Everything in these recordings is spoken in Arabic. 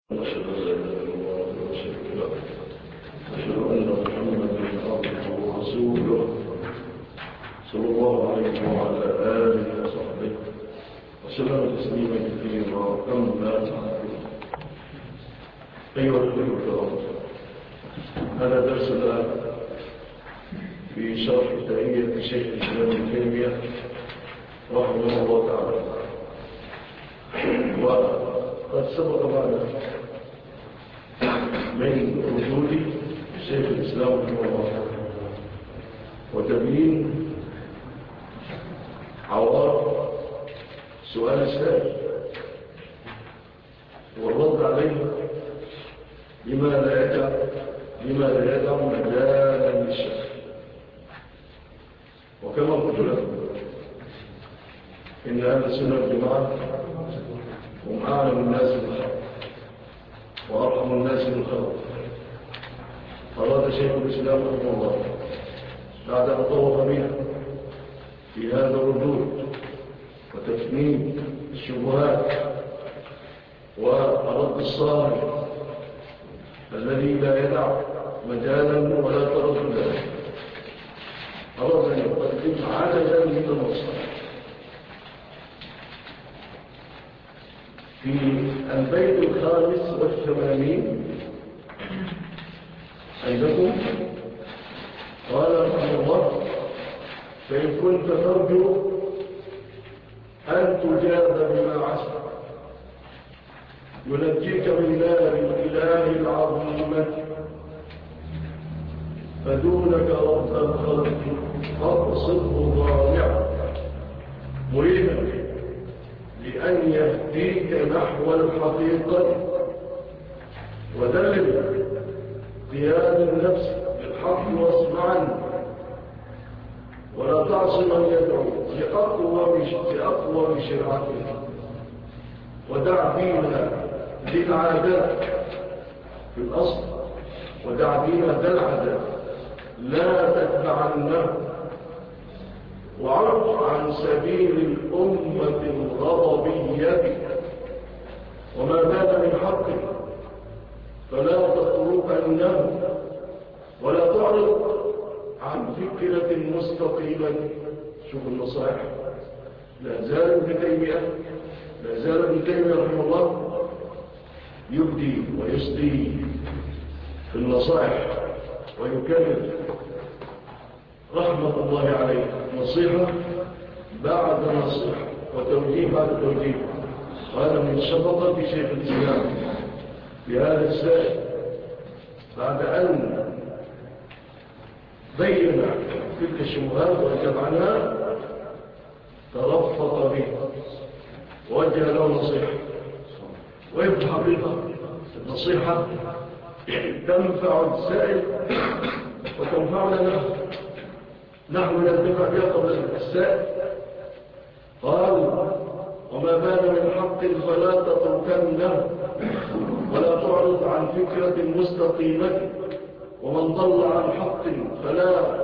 أشهد أن لا إله إلا الله وحده لا شريك له أشهد أن محمدا عبده ورسوله صلى الله عليه وعلى آله وصحبه وسلم تسليما كثيرا. أما بعد، أيها الأخوة الكرام، هذا درسنا في شرح تأييد شيخ الإسلام ابن تيمية رحمه الله تعالى. وقد سبق معنا من ردود شيخ الإسلام رحمه الله وتبيين عوار سؤال السائل والرد عليه بما لا يدع مجالا للشك. وكما قلت لكم إن أهل السنة والجماعة هم أعلم الناس بالحق وأرحم الناس بالخلق. أراد شيخ الإسلام رحمه الله بعد أن طوف بنا في هذا الردود وتفنيد الشبهات والرد الصارم الذي لا يدع مجالا ولا ترددا، أراد أن يقدم عددا من النصائح. في البيت 85 عندكم قال رحمه الله: فإن كنت ترجو أن تجاب بما عسى ينجيك من نار الإله العظيمة فدونك رب الخلق فاقصده ضامعا مريدا لأن يهديك نحو الحقيقة ودلل قياد النفس بالحق واسمعا ولا تعص من يدعو لأقوى بشرعته ودع دينها للعادات في الأصل ودع دينها للعادات لا تتبعنه وعرض عن سبيل الأمة الغضبية وما بان من حق فلا تتركنه ولا تعرض عن فكرة مستقيمة. شوف النصائح، لا زال ابن تيمية رحمه الله يبدي ويسدي في النصائح ويكرر رحمة الله عليه نصيحة بعد نصيحة وتوجيه بعد توجيه. هذا من شفقة شيخ الإسلام في هذا السائل بعد أن بين تلك الشبهات وأجاب عنها ترفق به ووجه له نصيحة. وفي الحقيقة النصيحة تنفع السائل وتنفعنا نحن ننتفع بها قبل السائل. قال: وما بان من حق فلا تتركنه ولا تعرض عن فكرة مستقيمة ومن ضل عن حق فلا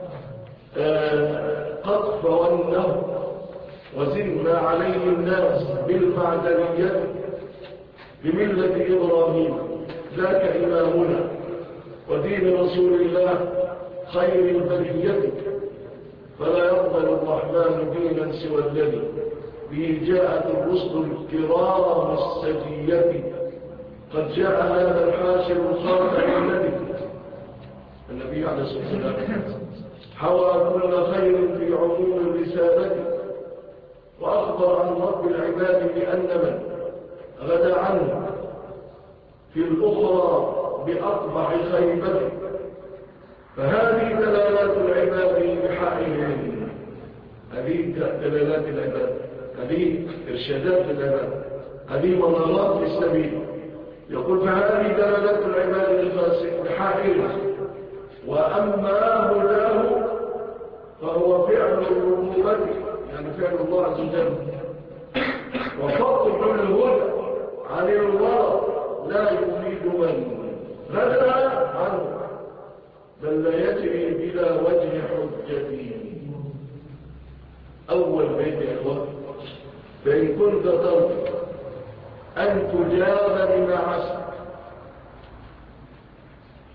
تطفونه وزن ما عليه الناس بالمعدلية بملة إبراهيم ذاك إمامنا ودين رسول الله خير البرية فلا يقبل الرحمن دينا سوى الذي به جاءت الرسل الكرام السجية قد جاء هذا الحاشر الخاتم النبي عليه الصلاة والسلام حوى كل خير في عموم الرسالة وأخبر عن رب العباد بأن من غدا عنه في الأخرى بأقبح خيبة. فهذه دلالات العباد بحائهم، هذه دلالات العباد، هذه إرشادات العباد، هذه منارات السبيل. يقول: فهذه دلالات العباد الفاسق بحائهم، وأما هداه فهو فعل الربوبة يعني فعل الله عز وجل وفضل الهدى عن الورى لا يفيد من غدا عنه بل لا يجري بلا وجه حجته. أول بيت يا إخوة: فإن كنت ترجو أن تجاب بما عسى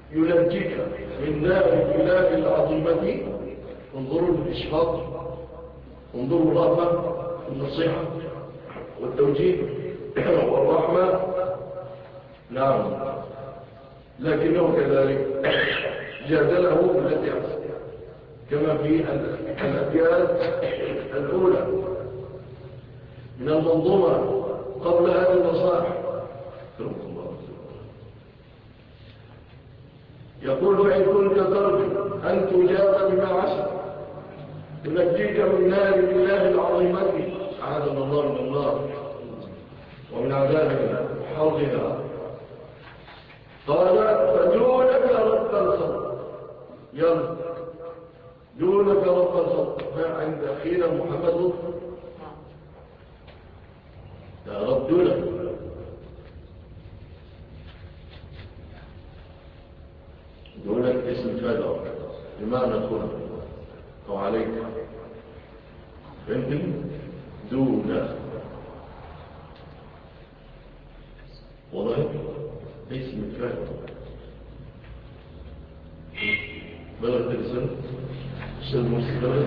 ينجيك من نار الإله العظيمة. انظروا للإشفاق، انظروا الرحمة والنصيحة والتوجيه والرحمة. نعم، لكنه كذلك جادله بالتي أحسن كما في الأبيات الأولى من المنظومة قبل هذه النصائح. يقول إن كنت ترجو أن تجاب بما عسى ينجيك من نار الإله العظيمة، أعاذنا الله من النار ومن عذاب حرها. قال فدونك رب الخلق، يلا دونك رب الخلق. عند أخينا محمد لطفي يا رب دونك. دونك اسم فادع بمعنى كن أو عليك، فهمتني؟ دونك والله اسم فادع بلغت الرسالة أستاذ مرسي بلغت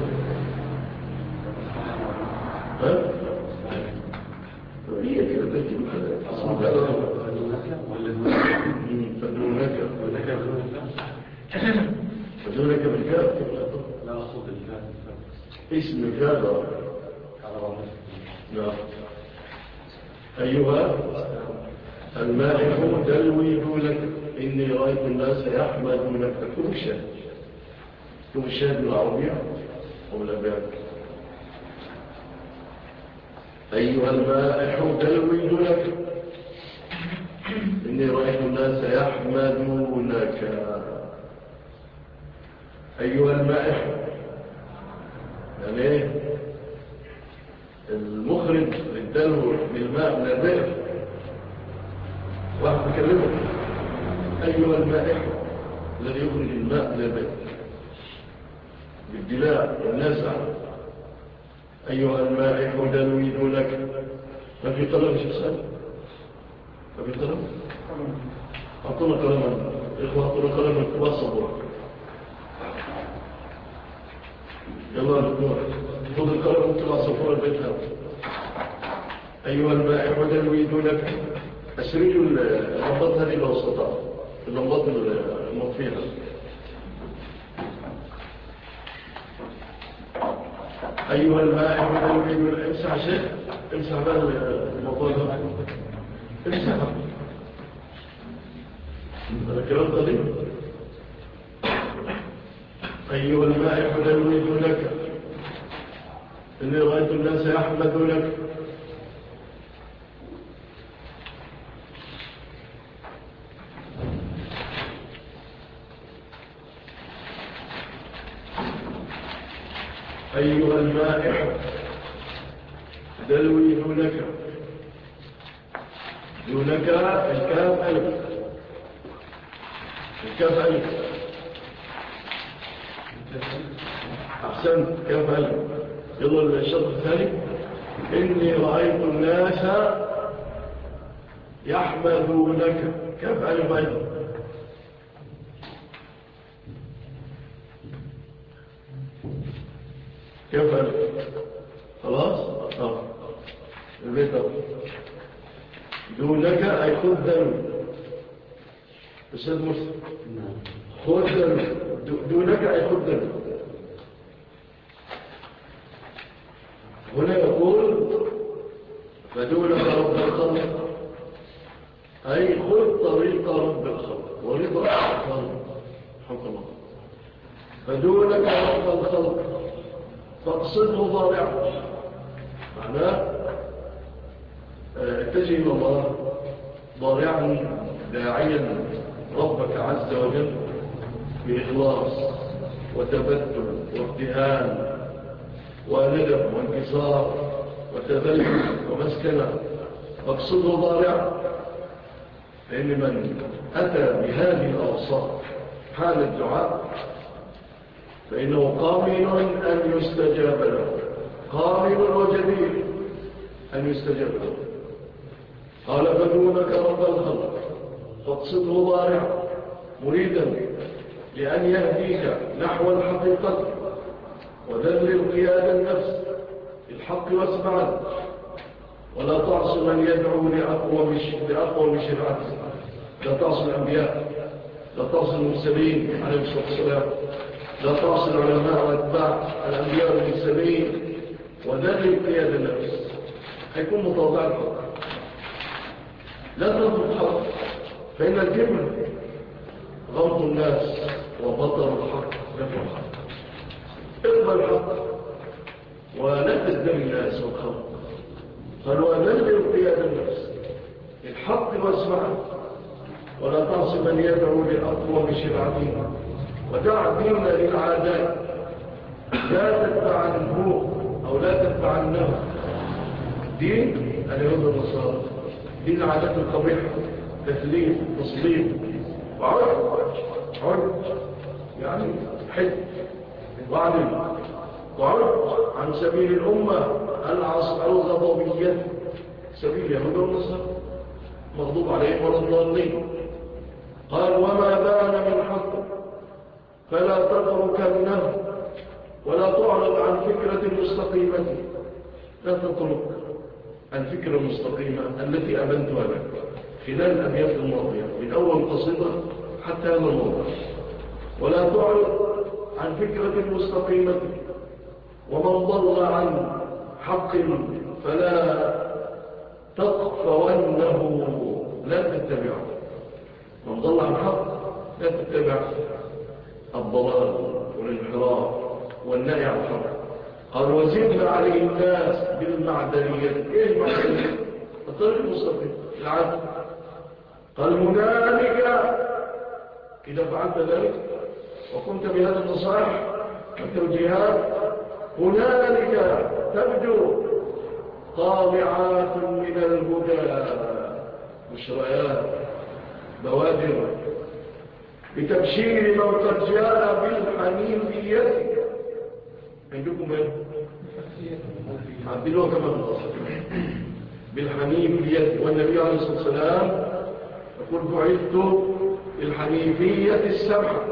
هي كده تجي بحاجة اسم فادع فدونك بالكاف لا أصد الكاف اسم كذا. نعم. أيها المائح دلوي دونك إني رأيت الناس يحمدونك. اكتب الشاهد، اكتب الشاهد بالعربية أو الأبيات. أيها المائح دلوي دونك إني رأيت الناس يحمدونك. أيها المائح يعني المخرج للدلو للماء من البئر، واحد بكلمه أيها المائح الذي يخرج الماء من البئر بالدلاء والنزع. أيها المائح دلوي دونك. ما في قلم شخصان؟ ما في قلم؟ أعطونا قلما إخوة، أعطونا قلما تواصلوا. يلا نقول خذ القلم ممكن أصفور البيت هذا. أيها المائح دلوي دونك. أسرجوا اللمبات هذه لو استطاع، اللمبات المطفية. أيها المائح دلوي دونك. امسح شيء، امسح بقى الموضوع ده، امسح هذا كلام قديم. أيها المائح دلوي دونك إني رأيت الناس يحمدونك. أيها المائح دلوي دونك. دونك الكاف ألف، الكاف ألف. أحسنت، كاف ألف. يلا الشرط الثاني إني رأيت الناس يحمدونك. كاف ألف أيضا. كاف ألف. خلاص البيت دونك أي خذ دلو. أستاذ مرسل خذ دلو. دونك أي خذ دلو. هنا يقول فدونك رب الخلق أي خذ طريق رب الخلق ورضا الخلق. حق الله. فدونك رب الخلق فاقصده ضارعا، معناه اتجه إلى الله ضارعا داعيا ربك عز وجل بإخلاص وتبتل وابتهال وندم وانكسار وتذلل ومسكنة. فاقصده ضارعا، لأن من أتى بهذه الأوصاف حال الدعاء فإنه قامل أن يستجاب له، قامل وجدير أن يستجاب له. قال فدونك رب الخلق فاقصده ضارعا مريدا لأن يهديك نحو الحقيقة وذلل قياد النفس الحق واسمعا، ولا تعصي من يدعو لأقوى شرعته، لا تعصي الأنبياء، لا تعصي المرسلين عليه الصلاة والسلام، لا تعصي العلماء واتباع الأنبياء والمرسلين، وذلل قياد النفس. هيكون متواضع الحق، لا ترفض الحق، فإن الكبر غمط الناس وبطر الحق نفع الحق. اقبل الحق ولا تزدري الناس والخلق. قال وذلل قياد النفس الحق واسمعه، ولا تعصي من يدعو لأقوى شرعته، ودع دين للعادات، لا تتبع النبوغ أو لا تتبع النبوغ. دين اليهود والنصارى، دين العادات القبيحة، تثليث، تصليب، عرض يعني حد وعلم، وعرض عن سبيل الأمة الغضبية، سبيل اليهود والنصارى مغضوب عليهم ولا الضالين. قال وما بان من حق فلا تتركنه، ولا تعرض عن فكرة مستقيمة، لا تترك الفكرة المستقيمة التي أبنتها لك خلال الأبيات الماضية من أول قصيدة حتى هذا الموضوع. ولا تعرض عن فكرة مستقيمة، ومن ضل عن حق فلا تقفونه، لا تتبعه. من ضل عن حق لا تتبع الضلال والانحراف والنهي عن الحق. قال وزدنا عليه الناس بالمعدنية. ايه المعدنية؟ الطريق المستقيم، العدل. قال هنالك إذا فعلت ذلك وكنت بهذا النصائح والتوجيهات، هنالك تبدو طالعات من الهدى، مشريات، بوادر، بتبشير من قد جاء بالحنيفية. عندكم ايه؟ عبدالله كما بالأصل بالحنيفية. والنبي عليه الصلاة والسلام يقول بعثت بالحنيفية السمحة.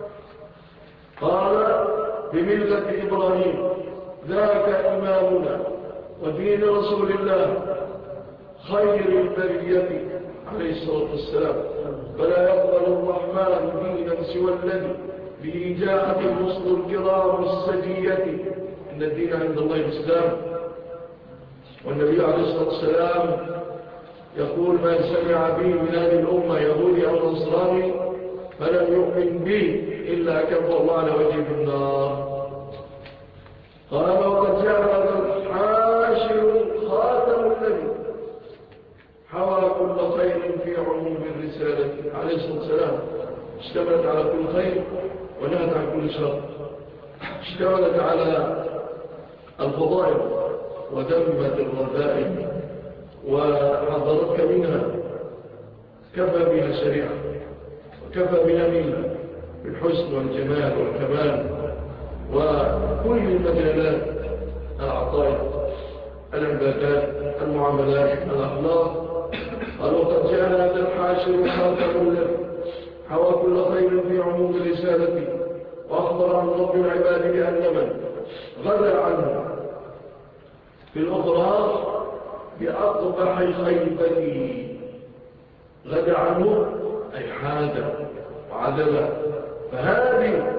قال بملة إبراهيم، ذاك إمامنا ودين رسول الله خير البرية عليه الصلاة والسلام. فلا يقبل الرحمن دينا سوى الذي به جاءت الرسل الكرام السجية. إن الدين عند الله الإسلام. والنبي عليه الصلاة والسلام يقول من سمع بي من هذه الأمة يهودي أو نصراني فلم يؤمن بي إلا كفر الله على وجهه في النار. قال وقد جاء هذا الحاشر خاتم النبي حوى كل خير في عموم الرسالة عليه الصلاة والسلام. اشتملت على كل خير ونهت عن كل شر، اشتملت على الفضائل وذمت الرذائل وحضرتك منها. كفى بها شريعة وكفى بها ملة بالحسن والجمال والكمال وكل المجالات، العطايا، العبادات، المعاملات، الأخلاق. قال وقد جاء هذا الحاشر خاتم الذي حوى كل خير في عموم الرسالة، وأخبر عن رب العباد بأن من غدا عنه في الأخرى بأقبح خيبته. غدا عنه أي حاد وعدل. فهذه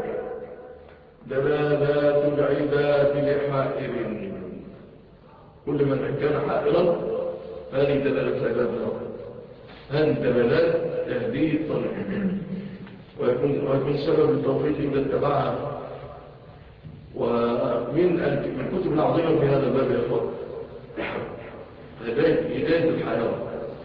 دلالات العباد لحائر. كل من كان حائرا هذه دلالات العباد له، هذه دلالات تهديه الطريق، ويكون سبب التوفيق إذا اتبعها. ومن الكتب العظيمة في هذا الباب يا أخوان هداية الحياة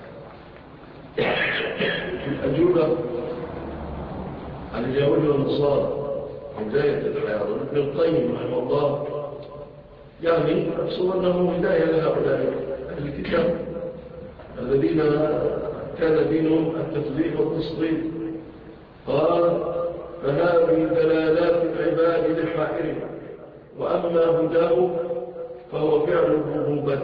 في الأجوبة عن اليهود والنصارى. هداية الحياة ابن القيم رحمه الله يعني أقصد أنه هداية لهؤلاء أهل الكتاب الذين كان دينهم التثليث والتصريف. قال فهذه دلالات العباد لحائرهم، وأما هداه فهو فعل الربوبة.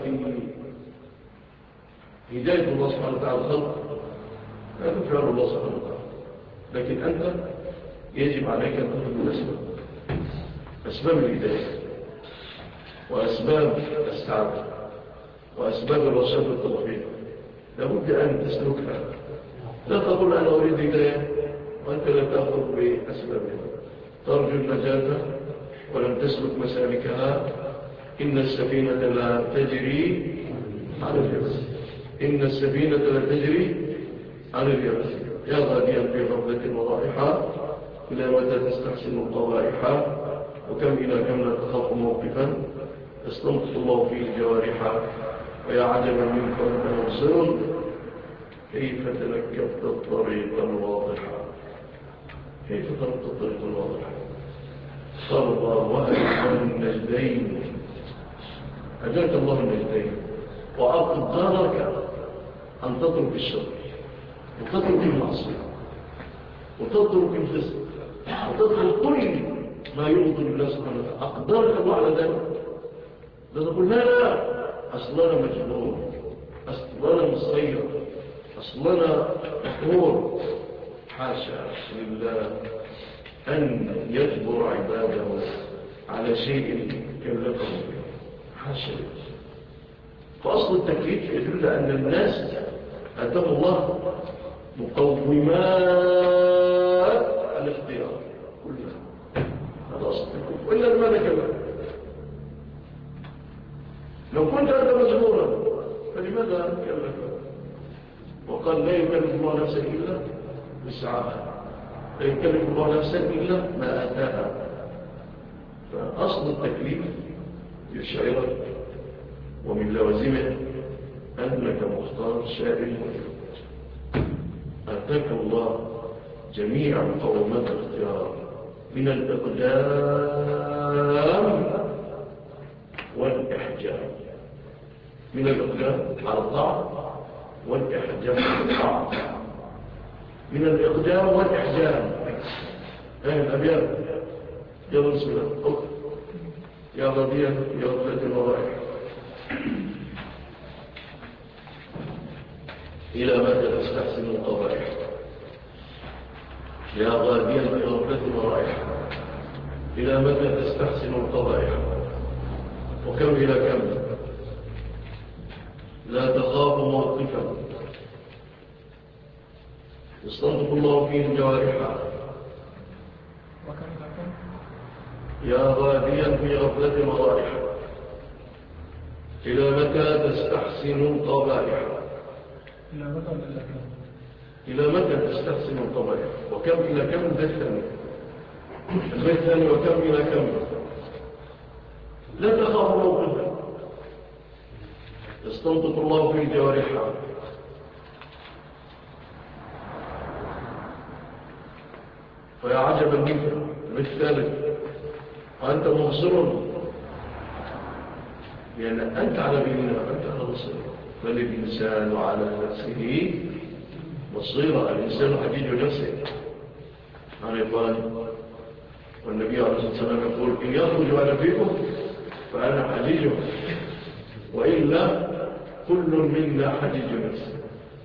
هداية الله سبحانه وتعالى الخلق هذا فعل الله سبحانه وتعالى. لكن أنت يجب عليك أن تأخذ الأسباب، أسباب الهداية وأسباب السعادة وأسباب الرشاد والتوفيق، لابد أن تسلكها. لا تقول أنا أريد هداية وأنت لا تأخذ بأسبابها. ترجو النجاة ولم تسلك مسالكها. إن السفينة لا تجري على اليبس، إن السفينة لا تجري على اليبس. يا غاديا في غفلة وضائحة، إلى متى تستحسن القوائح؟ وكم إلى كم لا تخاف موقفا يستنطق الله فيه الجوارح. ويا عجبا منك وأنت مبصر، كيف تنكبت الطريق الواضح؟ كيف تنكبت الطريق الواضح؟ قال الله وهل النجدين، أجاك الله النجدين وأقدرك أن تترك الشر وتترك المعصية وتترك الفسق وتترك كل ما يغضب الله سبحانه وتعالى. أقدرك الله على ذلك. لا تقول لا أصلنا مجبور، أصلنا مصير، أصلنا مقهور. حاشا لله أن يجبر عباده على شيء كلفه به، حاشا. فأصل التكليف يدل أن الناس أتاه الله مقومات الاختيار كلها. هذا أصل التكليف، وإلا لماذا كلف؟ لو كنت أنت مجبورا فلماذا كلف؟ وقال لا يكلف الله نفسا إلا وسعها، لا يكلف الله نفسا إلا ما آتاها. فأصل التكليف يشعرك ومن لوازمه أنك مختار شائع مجرد. آتاك الله جميع مقومات الاختيار من الإقدام والإحجام، من الإقدام على الطاعة والإحجام على الطاعة، من الإقدام والإحجام. الأبيات يلا بسم الله. يا غبيا يا غفلة الورائح، إلى متى تستحسن القبائح؟ يا غاديا في غفلة الورائح، إلى متى تستحسن القبائح؟ وكم إلى كم لا تخاف موقفا يستنطق الله فيه الجوارح. يا غاديا في غفلة الورائح، إلى متى تستحسن القبائح؟ إلى متى تستحسن القبائح؟ وكم إلى كم البيت الثاني وكم إلى كم لا تخاف موقفا يستنطق الله في الجوارح. ويا عجبا منك البيت الثالث وأنت مبصر، لأن أنت على بيننا وأنت على بصير. بل الإنسان على نفسه بصيرة، الإنسان حجيج نفسه. عن إخوان والنبي عليه الصلاة والسلام يقول إن يخرج على فيكم فأنا حجيج، وإلا كل منا حجيج نفسه،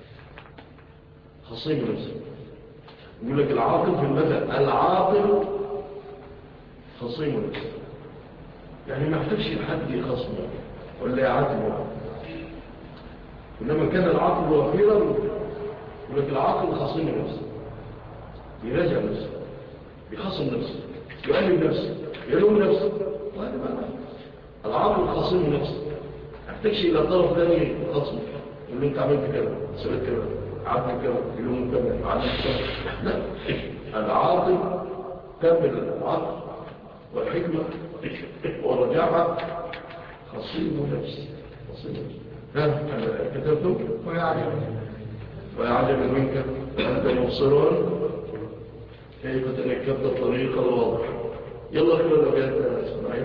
خصيم نفسه. يقول لك العاقل في المثل العاقل خصيم نفسه، يعني ما يحتاجش لحد يخصمه ولا يعاتبه. إنما كان العاقل وفيرا يقول لك العاقل خصيم نفسه، يراجع نفسه، بيخصم نفسه، يؤلم نفسه، يلوم نفسه. وهذا معنى العاقل خصيم نفسه، ما يحتاجش إلى طرف ثاني خصمه يقول له أنت عملت كذا، سويت كذا، عملت كذا، يلوم كذا، عملت كذا. لا، العاقل كامل العقل والحكمة والرجاعة خصيم نفسه، خصيم نفسه. كتبتم ويعجب منك أنت مبصرون كيف تنكبت الطريق الواضح. يلا كلا الأبيات يا إسماعيل.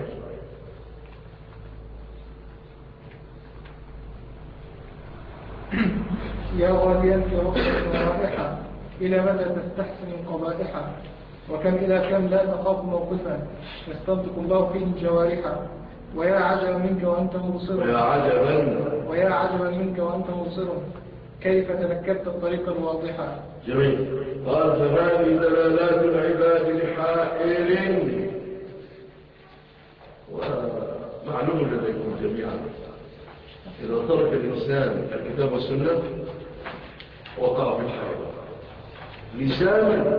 يا غاليا في رفضة الرائحة، إلى متى تستحسن القبائح؟ وكم إلى كم لا تخاف موقفا يستنطق الله فيه الجوارح. ويا عجبا منك وأنت مبصر، ويا عجبا منك وأنت مبصر، كيف تنكبت الطريق الواضحة. جميل. قال فهذه دلالات العباد لحائر، ومعلوم لديكم جميعا إذا ترك الإنسان الكتاب والسنة وقع في الحيرة لسانا.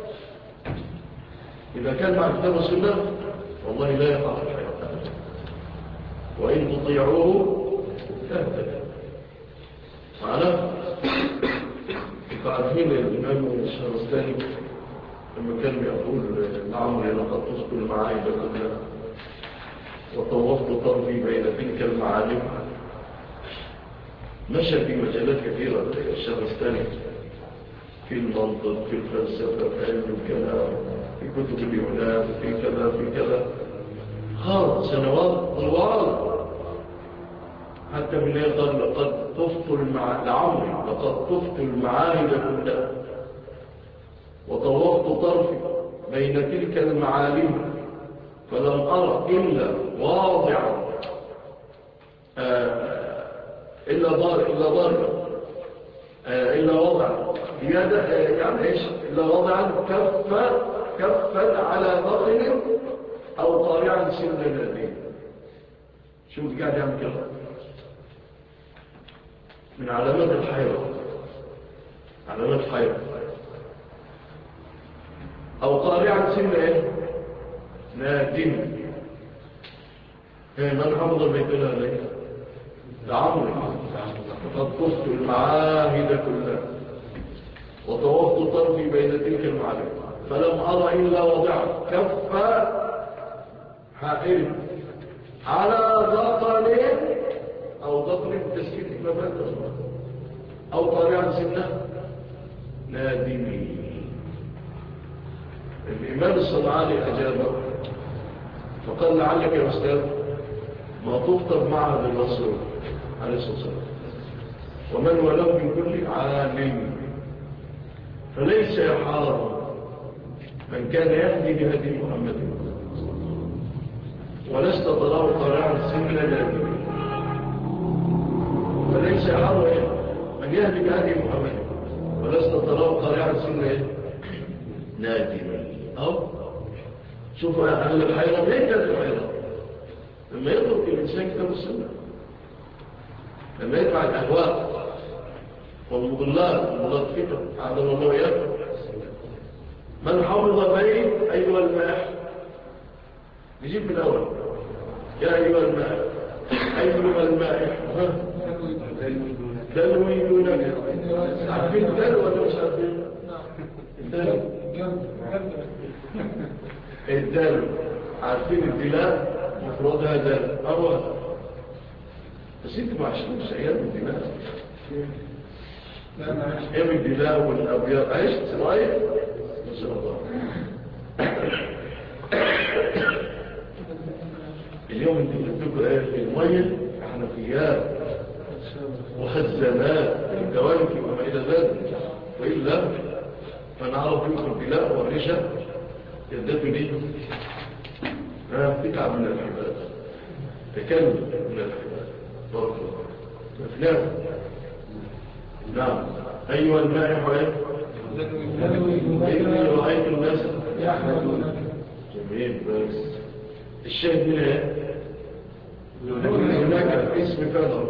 إذا كان مع الكتاب والسنة والله لا يقع في الحيرة، وإن تطيعوه تهتدوا. معنا عارفين الإمام الشهرستاني لما كان يقول لعمري لقد طفت المعايب كلها وطوفت طرفي بين تلك المعالم، مشى في مجالات كثيرة الشهرستاني، في المنطق، في الفلسفة، في علم الكلام، في كتب اليونان، في كذا في كذا، خاض سنوات طوال حتى من يقول لقد طفت لعمري لقد طفت المعاهد كلها وطوفت طرفي بين تلك المعالم فلم أرى إلا واضعا إلا وضع يده، يعني إيش؟ إلا وضعا كفا على بطن أو طارعا سن الذين. شوف قاعد يعمل كده من علامات الحيرة، علامات الحيرة. أو طارعا سن إيه؟ نادم. من حفظ البيت الله لك؟ لعمري قد طفت المعاهد كلها وطوفت طرفي بين تلك المعالم فلم أرى إلا وضع كف حائر على ضقل أو ضقل بتسكيت مبادئ أو طارعا سنة نادمي. الإمام الصنعاني أجابه فقال لعلك يا أستاذ ما تفطر معها بالرسول عليه الصلاة والسلام ومن ولو من كل عالم، فليس يحار من كان يهدي بهدي محمد ولست تراه طالعا سن نادم. فليس يحار من يهدي بهدي محمد ولست تراه طالعا سن نادم. أو شوفوا أهل الحيرة ليه كانت الحيرة؟ لما يترك الإنسان كتاب السنة، لما يتبع الأهواء والمضلات فكرة عدم الله يكفر. من حفظ بين أيها الماء نجيب بالأول يا أيها الماء أيها الماء دلوي دونك. عارفين الدلو ولا مش عارفين؟ الدلو الدلو عارفين الدلاء مفردها دلو أول، بس انت ما عشتوش أيام الدلاء. أيام الدلاء والأبيض عشت صغير ما شاء الله. اليوم انت بتبقى ايه؟ المية حنفيات وخزانات الدوالك وما إلى ذلك، وإلا فنعرف يمكن الدلاء والرشا يدته ليه تتعب من الحبات، تكلم من الحبات بارك الله مفناه. نعم. أيها المائح إني رأيت الناس يحمدونك. جميل. بس الشاهد من ايه؟ هناك اسم فعل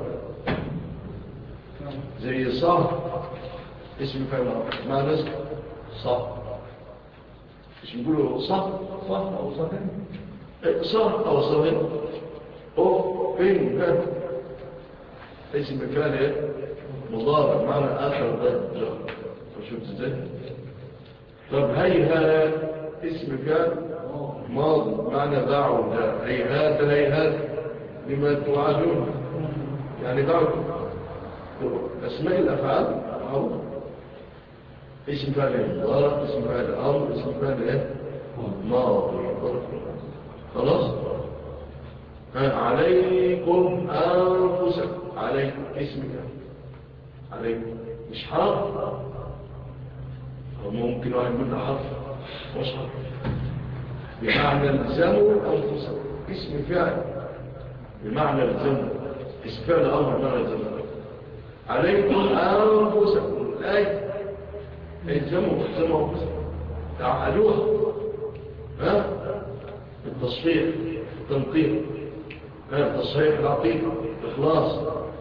زي صح، اسم فعل مع ناس صح، مش نقوله صح أو صحن، صح أو صحن أو فين اسم فعل مضارع معنى آخر ضد. وشفت ازاي؟ طب هيهات اسم فعل ماضي معنى بعد. هيهات لما توعدون، يعني بعد. أسماء الأفعال معروف، اسم فعل مضارع، اسم فعل أمر، اسم فعل ماضي. خلاص. عليكم أنفسكم، عليكم اسم فعل عليكم مش حرف. ممكن واحد يقول حرف مش حرف، بمعنى الزموا أنفسكم اسم فعل بمعنى الزموا، اسم فعل أمر بمعنى الزموا. عليكم أنفسكم الآية الزموا أنفسكم تعهدوها التصحيح التنقيح تصحيح العقيدة الإخلاص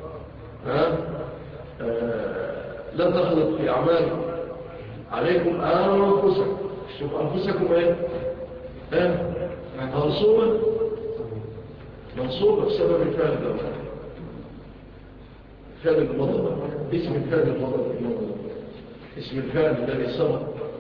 لا تخلط في أعمالكم عليكم أنفسكم شوف أنفسكم منصوبة بسبب الفعل ده فعل المضى اسم الفعل المضى اسم الفعل الذي سبق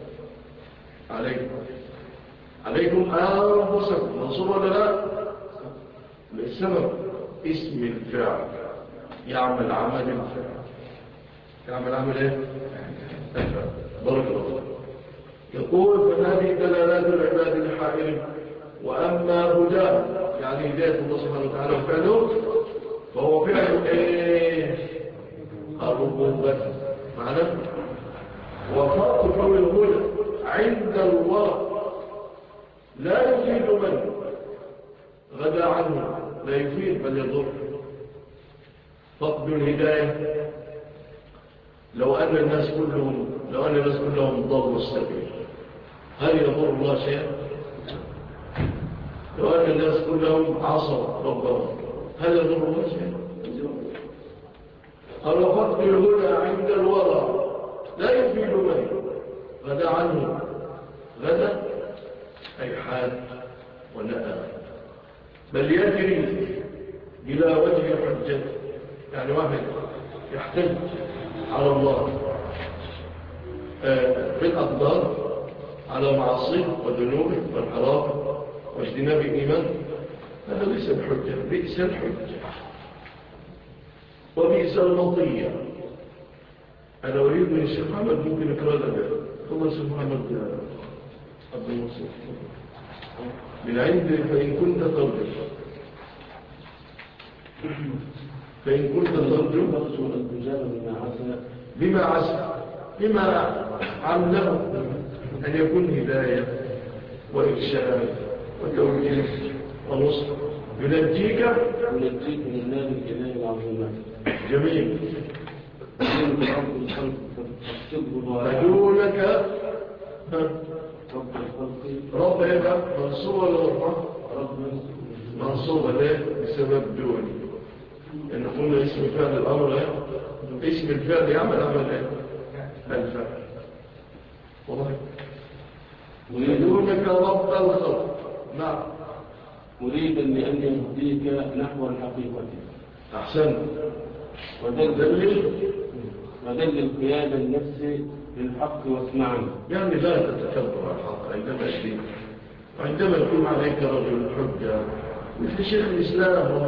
عليكم أنفسكم منصوبة ولا لا السبب اسم الفعل يعمل عمل الفعل يعمل عمل ايه بارك الله يقول فهذه دلالات العباد الحائرين وأما هداه يعني هداية الله سبحانه وتعالى وفعله فهو فعل ايه الربوبة معنى وفرق قول الهدى عند الورى لا يفيد من غدا عنه لا يفيد بل يضر فقد الهداية لو أن الناس كلهم ضلوا السبيل هل يضر الله شيئا؟ لو أن الناس كلهم عصوا ربهم هل يضر الله شيئا؟ قال فقد الهدى عند الورى لا يفيد من غدا عنه غدا أي حال ونأى بل يجري بلا وجه حجة يعني واحد يحتج على الله بالأقدار على معاصيه وذنوبه والحرام واجتناب الإيمان هذا ليس بحجة بئس الحجة وبئس المطية أنا أريد من الشيخ محمد ممكن أقرأ لك تفضل الشيخ محمد عبد المنصور من عند فإن كنت ترجو بما عمله أن يكون هداية وإرشاد وتوجيه ونصر ينجيك من النار الإله العظيم جميل فدونك رب يبقى منصوبة لربما منصوبة ليه بسبب دون إن قلنا اسم الفعل الأمر اسم الفعل يعمل عمل ايه الفعل والله يريدونك رب الخلق نعم مريدا لأن يهديك نحو الحقيقة أحسن ودلل قيادة النفس للحق واسمعني يعني لا تتكبر على الحق عندما يكون عليك رجل حجة مثل شيخ الإسلام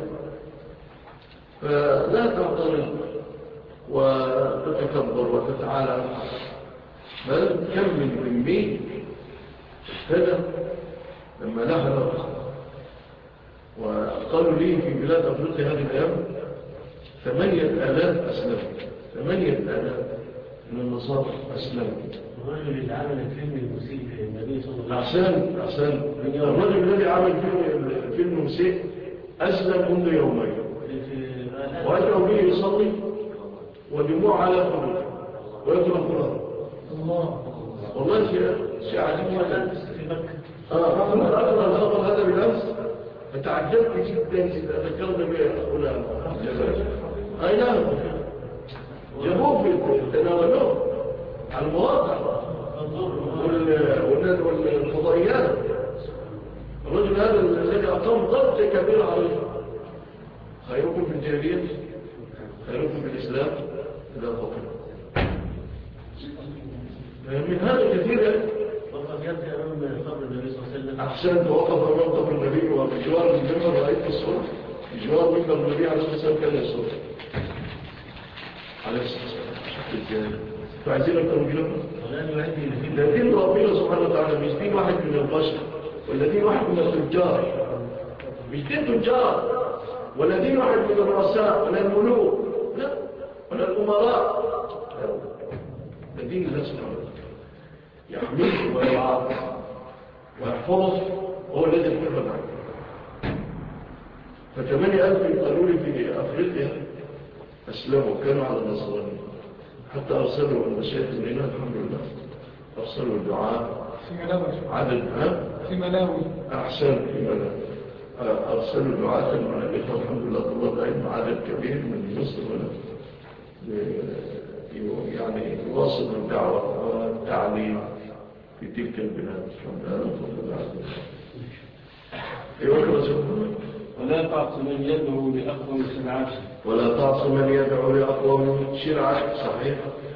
فلا تعترض وتتكبر وتتعالى على الحق بل كم من أمي اهتدى لما لها الحق وقالوا لي في بلاد أفريقيا هذه الأيام 8,000 أسلموا 8,000 من النصارى أسلموا الرجل اللي عمل الفيلم المسيء في النبي صلى الله عليه وسلم أحسن الرجل الذي عمل فيلم مسيء أسلم منذ يومين وأدعو به يصلي ودموع على قلوبه ويقرأ القرآن والله شيء عجيب جدا أقرأ الخبر هذا بالأمس فتعجبت جدا إذا ذكرنا بأولاد أي نعم جابوه في تناولوه على المواقع والفضائيات الرجل هذا الذي أقام ضغط كبير عليه خيركم في الجاهلية خيركم في الإسلام إذا فقر من هذا كثير وقد يأتي أمام قبر النبي صلى الله عليه وسلم أحسنت وقف أمام قبر النبي وبجوار المنبر رأيت الصورة بجوار منبر النبي عليه الصلاة والسلام كان يصور عليه الصلاة والسلام فعايزين أكثر من كده الذين ربنا سبحانه وتعالى مش دين واحد من البشر والذين واحد من التجار مش دين تجار ولا دين واحد من الرؤساء ولا الملوك لا ولا الأمراء الدين الله سبحانه وتعالى يحميه ويرعاه ويحفظه وهو الذي يحفظ عنه ف8,000 قالوا لي في أفريقيا أسلموا كانوا على النصرانية، حتى أرسلوا المشايخ لنا الحمد لله، أرسلوا الدعاء في ملاوي عدد في ملاوي أحسن في ملاوي، أرسلوا دعاة من الإخوة الحمد لله طلاب العلم عدد كبير من مصر هنا يعني يواصل الدعوة والتعليم في تلك البلاد. ولا تعص من يدعو لأقوم شرعه ولا تعص من يدعو لأقوم شرعه. صحيح.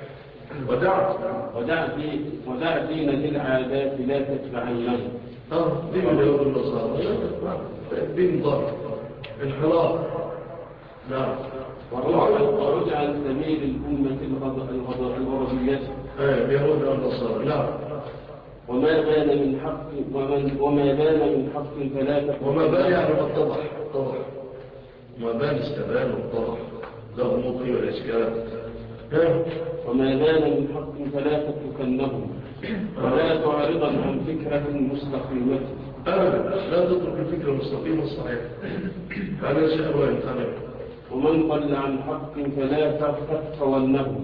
ودع دين ذي العادات لا تتبعنه. دين اليهود والنصارى لا تتبع، دين ضار انحراف. نعم. وعد عن سبيل الأمة الغربية اليهود والنصارى. نعم. وما بان من حق فلا تكن. وما بان يعني اتضح وما بان استبان واتضح له مطي والإشكال. وما بان من حق فلا تتركنه ولا تعرضا عن فكرة مستقيمة. لا تترك الفكرة المستقيمة الصحيحة، هذا شيء وين خلق. ومن ضل عن حق فلا تتخونه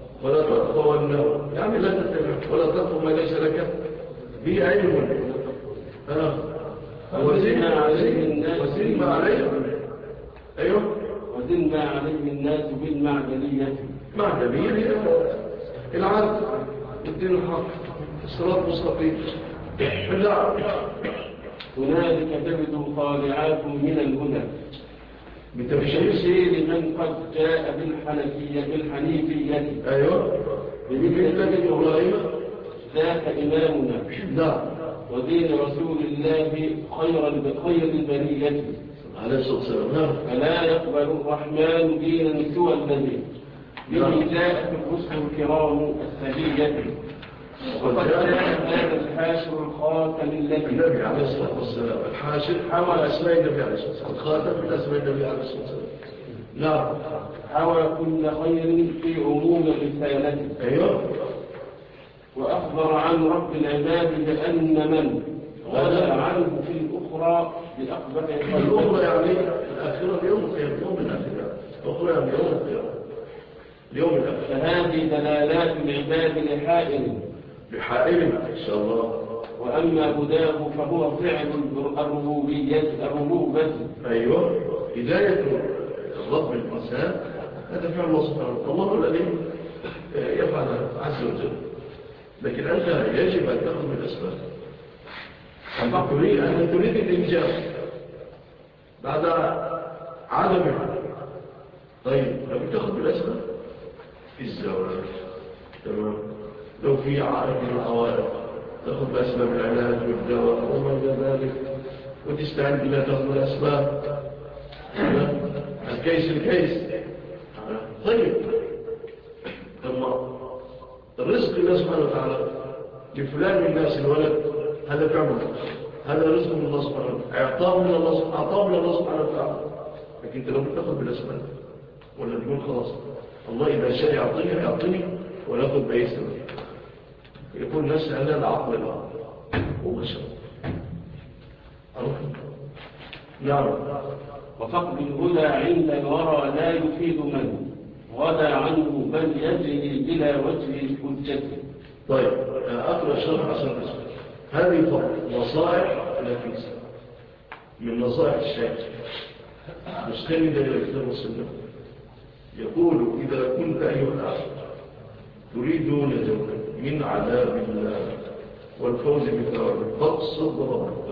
يعني لا تتبع ولا تقف ما ليس لك به علم. وزن ما عليه الناس بالمعدلية. معدلية العدل والدين الحق الصراط المستقيم. هنالك تبدو طالعات من الهدى بتبشير من قد جاء بالحنيفية. بمثل إبراهيم ذاك إمامنا. ودين رسول الله خير البرية عليه الصلاة والسلام. فلا يقبل الرحمن دينا سوى الذي به جاءت الرسل الكرام السبية. وقد جاء هذا الحاشر الخاتم النبي عليه الصلاة والسلام. الحاشر حوى أسماء النبي عليه الصلاة والسلام، الخاتم من أسماء النبي عليه الصلاة والسلام. نعم. حوى كل خير في عموم الرسالة. وأخبر عن رب العباد بأن من غدا عنه في الأخرى بأقبح الأخرى يعني الآخرة اليوم القيامة، يوم الآخرة الأخرى يعني يوم القيامة، اليوم الآخرة. فهذه دلالات العباد لحائل إن شاء الله. وأما هداه فهو فعل الربوبية. هداية الرب الإنسان هذا فعل الله سبحانه وتعالى، الله الذي يفعل عز وجل. لكن أنت يجب أن تأخذ بالأسباب. أن تريد الإنجاز بعد عدمه. طيب لو تأخذ بالأسباب الزواج، تمام، لو في عائق من العوائق تأخذ بأسباب العلاج والدواء وما إلى ذلك، وتستعين بالله تأخذ بالأسباب. الكيس. طيب الرزق الله سبحانه وتعالى لفلان من الناس الولد، هذا فعله، هذا رزق من الله سبحانه وتعالى، أعطاه من الله سبحانه وتعالى. لكن انت لو بتاخذ بالأسباب ولا تقول خلاص الله إذا شاء يعطيني ولا أخذ بأي سبب، يقول الناس أنا العقل هو شاء. نعم. وفقد الهدى عند الورى لا يفيد من غدا عنه بل يجري بلا وجه الحجة. طيب أقرأ شرح عشان أسفل. هذه نصائح نفيسة من نصائح الشيخ مستندة إلى الكتاب والسنة. يقول إذا كنت أيها الأخ تريد نجوة من عذاب الله والفوز بثوابه فاقصد ربك،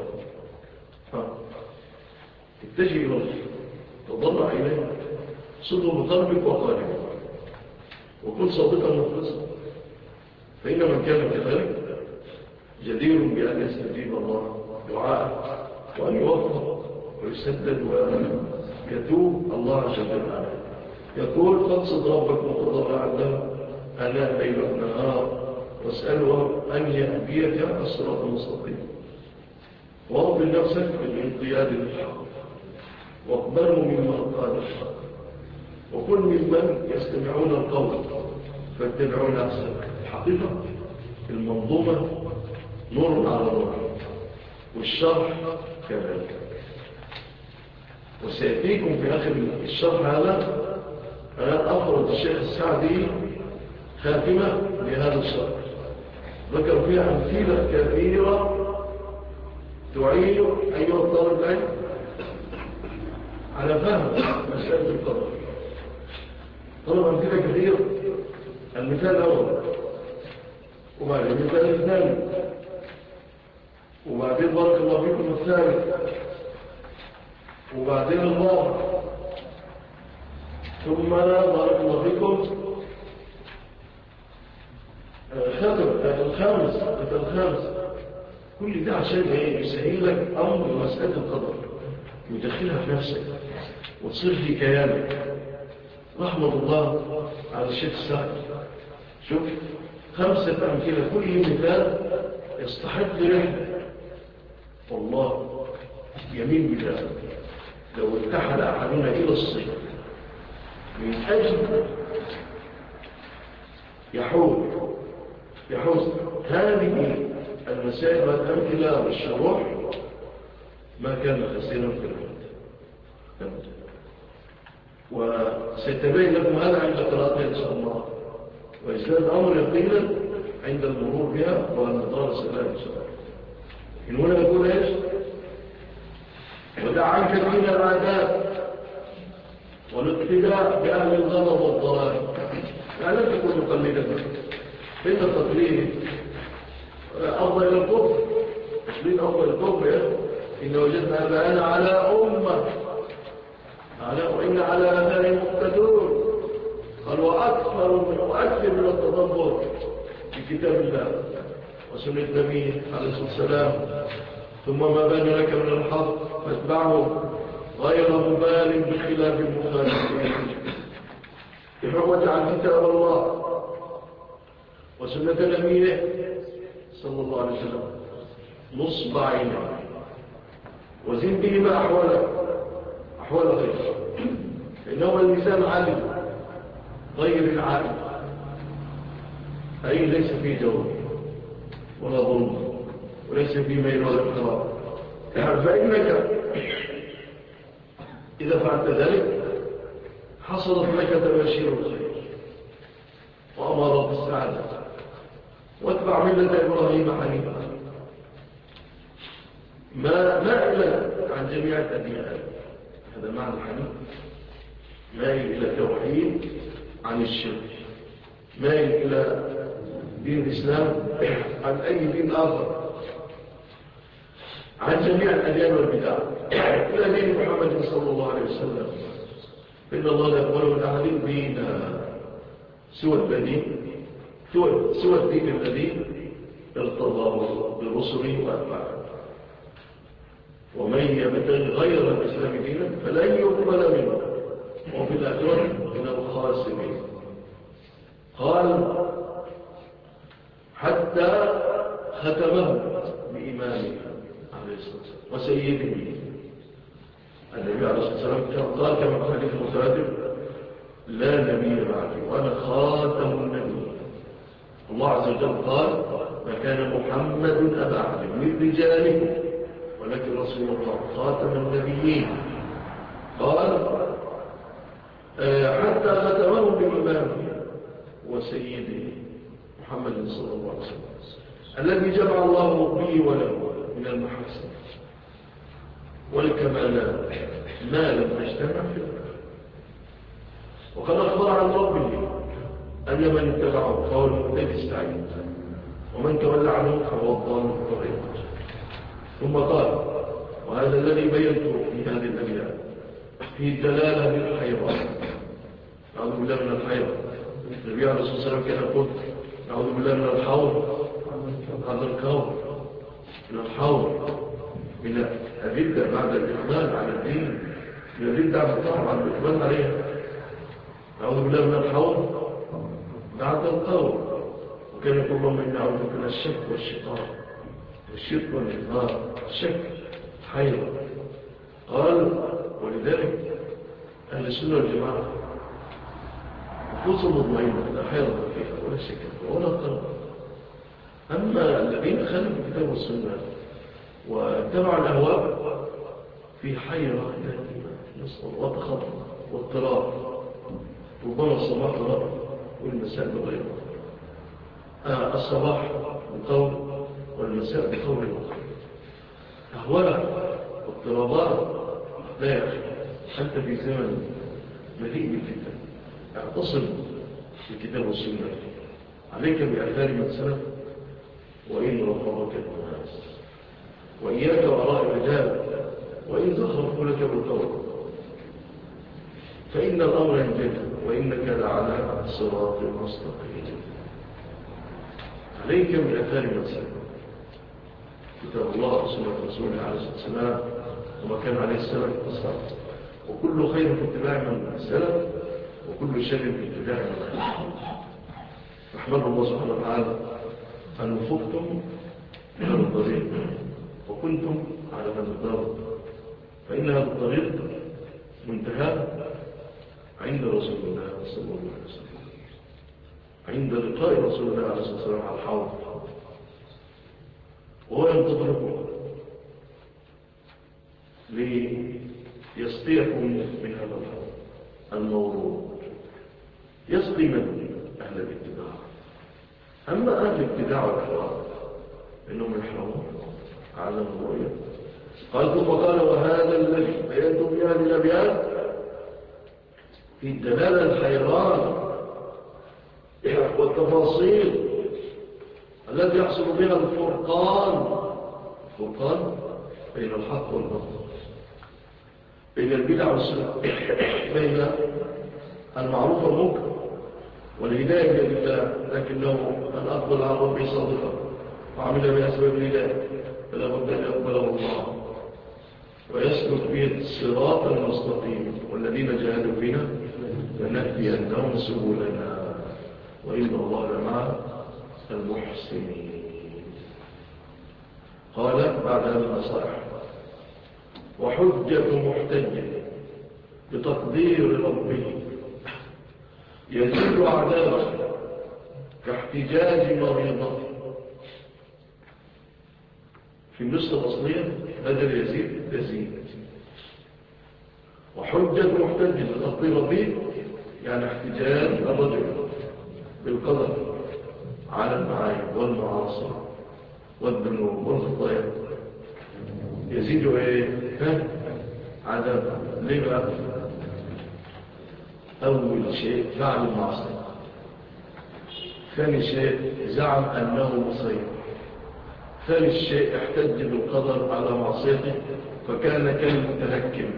اتجه إلى الله، تضرع إليه، صدق بقلبك وقالبك، وكن صادقا مخلصا، فإن من كان كذلك جدير بأن يستجيب الله دعاء وأن يوفق ويسدد وأن يتوب الله عز وجل. يقول فاقصد ربك وتضرع له أنا الليل والنهار واسأله أن يهديك الصراط المستقيم، واغفر نفسك بالانقياد للحق واقبله ممن قال الحق، وكن ممن يستمعون القول فاتبعون أحسن. الحقيقة المنظومة نور على نور، والشرح كذلك. وسيأتيكم في آخر الشرح هذا أنا أفرض الشيخ السعدي خاتمة لهذا الشرط، ذكر فيها أمثلة كثيرة تعين أيها الطالب العلم على فهم مسألة القدر. طلب أمثلة كثيرة. المثال الأول، وبعدين المثال الثاني، وبعدين بارك الله فيكم الثالث، وبعدين الرابع، ثم بارك الله فيكم الخامس. كل ده عشان يسهل لك أمر مسألة القدر، يدخلها في نفسك وتصير في كيانك. رحمة الله على الشيخ السعد. شوف 5 أمثلة، كل مثال يستحق رحلة. والله يمين بالله لو ارتحل أحدنا إلى الصين من أجل يحوز هذه المسائل والأمثلة والشروح، ما كان خسيرا في الوقت. وسيتبين لكم هذا عند قراءتها إن شاء الله، ويزداد الأمر يقينا عند المرور بها والنظارة سلام إن شاء الله. إن هنا يقول إيش؟ ودع عنك دين العادات والاقتداء بأهل الغضب والضلال. لا تكون مقلدا، فإن التقليد أفضل إلى الكفر. تقليد أفضل الكفر. إن وجدنا أباءنا على أمة وإن على آثار مقتدون. قال وأكثر من التدبر في كتاب الله وسنة النبي عليه الصلاة والسلام، ثم ما بان لك من الحق فاتبعه غير مبال بخلاف المخالفين. واجعل كتاب الله وسنة نبيه صلى الله عليه وسلم نصب عينك وزن بهما أحوال غيره، فإنهما الميزان عالم غير العالم، أي ليس فيه جور ولا ظلم وليس فيه ميل ولا اقتراب. فإنك إذا فعلت ذلك حصلت لك تباشير الخير وأمارات السعادة. واتبع ملة إبراهيم حنيفا مائلا عن جميع الأديان. هذا معنى الحنيف، مائل إلى التوحيد عن الشرك، مائل إلى دين الإسلام عن أي دين آخر، عن جميع الأديان والبدع إلى دين محمد صلى الله عليه وسلم. فإن الله لا يقبل من أحد دينا سوى الدين الذي ارتضاه برسله وأتباعه. ومن يبتغي غير الإسلام دينا فلن يقبل منه وفي الآخرة من الخاسرين. قال حتى ختمه بإمامه عليه الصلاة والسلام وسيده النبي عليه الصلاة والسلام قال كما في الحديث المتواتر: لا نبي بعدي وأنا خاتم النبي. الله عز وجل قال: ما كان محمد أبا أحد من رجالكم ولكن رسول الله خاتم النبيين. قال حتى ختمه بإمامه وسيده محمد صلى الله عليه وسلم الذي جمع الله به وله من المحاسن والكمالات ما لم تجتمع في الأرض. وقد أخبر عن ربه أن من اتبعه فهو المهتدي السعيد ومن تولى عنه فهو الضال الضرير. ثم قال: وهذا الذي بينته في هذه الأبيات في دلالة للحيرة. نعوذ بالله من الحيرة. النبي عليه الصلاة والسلام كان يقول: نعوذ بالله من الحور، هذا الكون من الحور، من الردة بعد الإقبال على الدين، من الردة عن الطاعة بعد الإقبال عليها. نعوذ بالله من الحور بعد القول. وكان يقول: اللهم إني أعوذ بك من الشك والشقاق والشرك والإظهار. الشك حيرة. قال: ولذلك أهل السنة والجماعة نفوس مطمئنة لا حيرة فيها ولا شك ولا قلق. أما الذين خلفوا الكتاب والسنة واتبعوا الأهواء في حيرة دائمة وتخبط واضطراب. ربما الصباح غلط والمساء بغيره، الصباح بقول والمساء بقول الأخر. أهوال واضطرابات لا يا أخي، أنت في زمن مليء بالفتن، اعتصم بالكتاب والسنة، عليك بأثار من سلف وإن رفضك الناس، وإياك وراء الرجال وإن زخرفوا لك بالقول، فإن الأمر ينجد وإنك لعلى صراط مستقيم. عليك بأثار من سلف، كتاب الله وسنة رسوله عليه الصلاة والسلام وما كان عليه السلف والصالح، وكل خير في اتباع من السلف وكل شر في اتباع من الخلف. رحمن الله سبحانه وتعالى أن وفقتم إلى الطريق وكنتم على هذا الدار، فإن هذا الطريق منتهى عند رسول الله صلى الله عليه وسلم، عند لقاء رسول الله عليه الصلاة والسلام على الحوض، وهو ينتظركم ليسقيكم من هذا الحوض المورود. يسقي من أهل الابتداع. أما أهل الابتداع والإحرام إنهم يحرمون علم الرؤية. قال ثم قال وهذا الذي بينتم في هذه الأبيات في الدلالة الحيران والتفاصيل التي يحصل بها الفرقان بين الحق والباطل، بين البدع والسنة، بين المعروف والمنكر، والهداية بيد الله، لكنه من أقبل على ربه صادقا وعمل بأسباب الهداية فلا بد أن يقبله الله ويسلك به الصراط المستقيم، والذين جاهدوا فينا لنهدينهم سبلنا وإن الله لمع المحسنين. قال بعد هذه النصائح وحجة محتج بتقدير ربه يزيد عذابه كاحتجاج مريضة. في النسخة الأصلية بدل يزيد. وحجة محتج بتقدير ربه يعني احتجاج الرجل بالقدر على المعايب والمعاصي والذنوب والخطايا يزيد عذاب. ليه بقى؟ أول شيء فعل المعصية، ثاني شيء زعم أنه مصير، ثالث شيء احتج بالقدر على معصيته فكان كالمتهكم.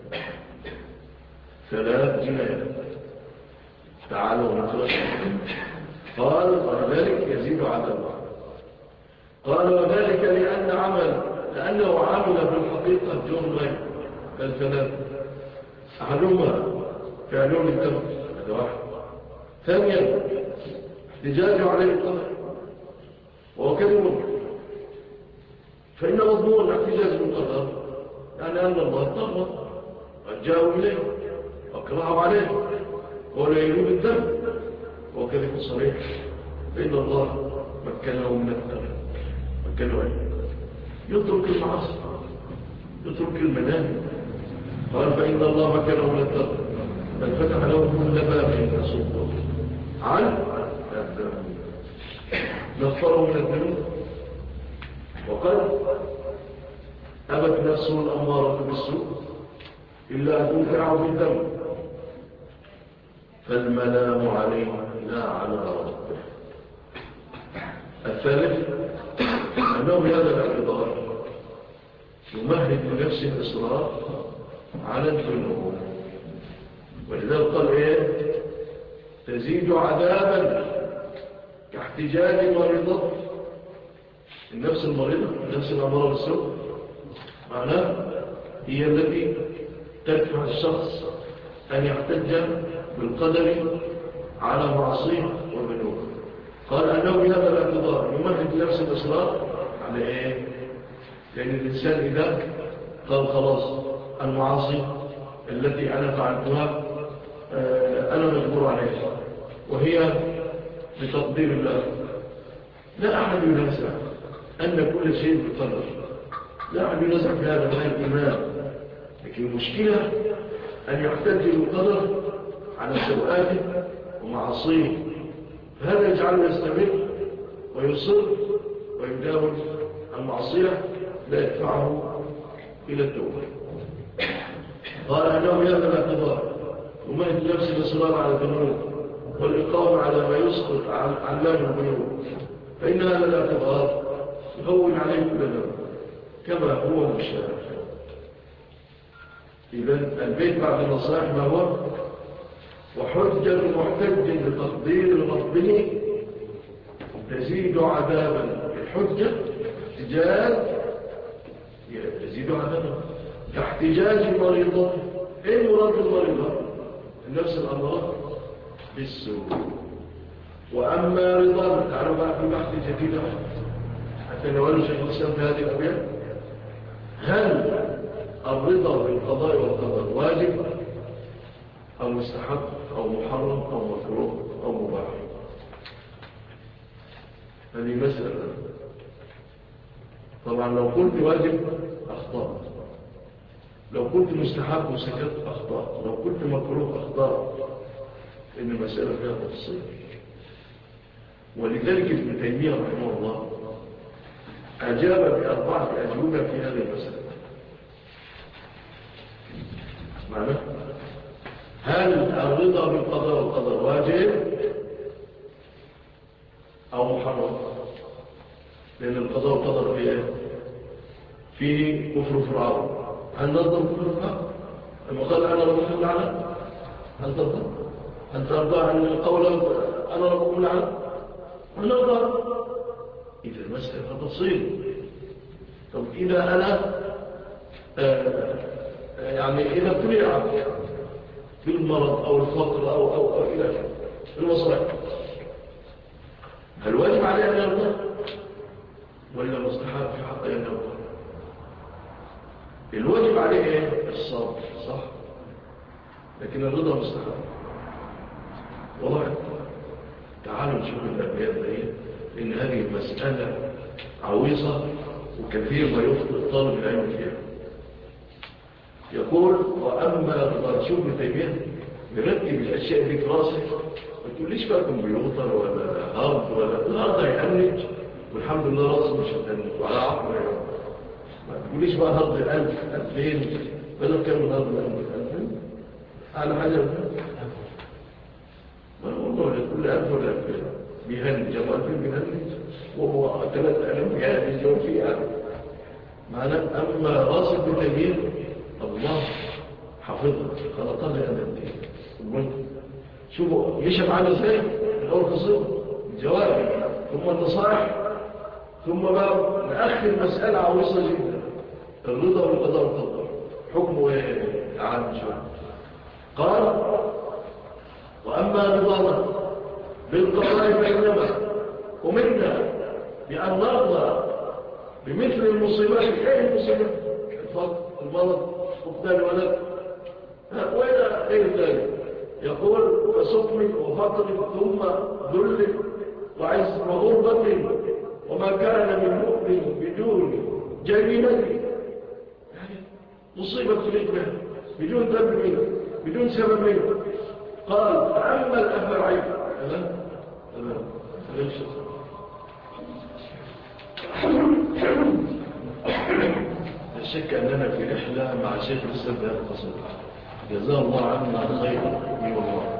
ثلاث جنايات. تعالوا نقرأ. قال وذلك يزيد عذابه. قال وذلك لأنه عمل في الحقيقة جرمين كالثلاث، أحدهما فعلون الدم هذا واحد، ثانيا احتجاج عليه القدر وهو كلمه، فإن مضمون احتجاج بالقدر يعني أن الله اضطر وجاءوا إليه وأكرهوا عليه ولا يريد الدم وكلمه صريح، فإن الله مكنه من الترك، مكنه يترك المعاصي يترك المنام. قال فإن الله مكنه من الترك بل فتح له كل باب يصده عن الذنوب، نفره من الذنوب. وقد أبت نفسه الأمارة بالسوء إلا أن تنفعه بالذنب، فالملام عليه لا على ربه. الثالث أنه بهذا الاعتبار يمهد لنفسه الإصرار على الذنوب، ولذلك قال تزيد عذابا كاحتجاج مريضة. النفس المريضة النفس الأمارة بالسوء معناه هي التي تدفع الشخص أن يحتج بالقدر على معصيه وذنوب. قال أنه بهذا الاعتبار يمهد لنفس الإصرار على لأن الإنسان إذا قال خلاص المعاصي التي أنا فعلتها أنا مجبور عليها وهي بتقدير الله، لا أحد ينازع أن كل شيء بقدر، لا أحد ينازع في هذا من الإيمان، لكن المشكلة أن يحتج بالقدر على سوءاته ومعاصيه، فهذا يجعله يستمر ويصر ويجاوز المعصية لا يدفعه إلى التوبة. قال أنه يأمن الاعتذار ومهد نفس الإصرار على الذنوب والإقامة على ما يسقط عن علام الغيوب، فإن هذا الاعتذار يهون عليه كل ذنب كما هو مشاهد. إذن البيت بعد النصائح ما هو؟ وحجة محتج بتقدير ربه تزيد عذابا. الحجة احتجاج يزيد عذابا كاحتجاج مريضة. ايه مرض المريضة؟ النفس الأمراض بالسوء. وأما رضا تعالوا بقى في بحث جديد حتى نوال شيخ الإسلام في هذه الأبيات. هل الرضا بالقضاء والقدر واجب أو مستحب أو محرم أو مكروه أو مباح؟ هذه مسألة. طبعا لو قلت واجب أخطأت، لو قلت مستحب وسكت أخطأت، لو قلت مكروه أخطأت، إن المسألة فيها تفصيل. ولذلك ابن تيمية رحمه الله أجاب بأربعة أجوبة في هذه المسألة. معنى هل الرضا بالقضاء والقدر واجب أو محرم؟ لأن القضاء والقدر فيه كفر فرعون. هل نرضى بكفر فرعون؟ لما قال أنا ربكم الأعلى هل ترضى؟ هل ترضى عن القول أنا ربكم الأعلى؟ هل نرضى؟ إذا المسألة تفصيل. طب إذا أنا يعني إذا ابتلع بالمرض أو الفقر أو إلى المصائب، هل واجب عليه أن يرضى ولا مستحب في حق أن يرضى؟ الواجب عليه إيه؟ الصبر، صح؟ لكن الرضا مستحب. والله تعالوا نشوف الأبيات دي، لأن هذه المسألة عويصة وكثير ما يخطئ الطالب العلم فيها. يقول وأما رضا، شوف ابن تيمية نرتب الأشياء دي في راسك، ما تقوليش بقى كمبيوتر ولا هارد ولا الهارد هيهنج والحمد لله راسه مش هتهنج وعلى عقل. ما تقوليش بقى هارد 1000 2000 بدل كام هارد 1000 على حاجة ما والله كل 1000 ولا 2000 بيهنج أو 2000 بيهنج وهو 3000 بيهنج يوم فيه يعني. معنى أما راس ابن تيمية الله حافظها خلقها لأنا الدين. شوفوا مشى معانا ازاي؟ الأول قصير الجواب ثم النصائح ثم بقى نأخر مسألة عويصة جدا، الرضا بالقضاء والقدر حكمه ايه؟ تعال نشوف. قال وأما رضانا بالقضاء فإنما أمرنا بأن نرضى بمثل المصيبات. ايه المصيبات؟ الفقر، المرض، فقدان الولد وإلى غير ذلك. يقول فسقم وفقر ثم ذل وعز وغربة وما كان من مؤمن بدون جريمة، يعني مصيبة تريد بها بدون ذنب منه بدون سبب منه. قال فأما الأفاعيل لا شك أننا في رحلة مع شيخ الإسلام بهذا القصيدة، جزاه الله عنا خير والله.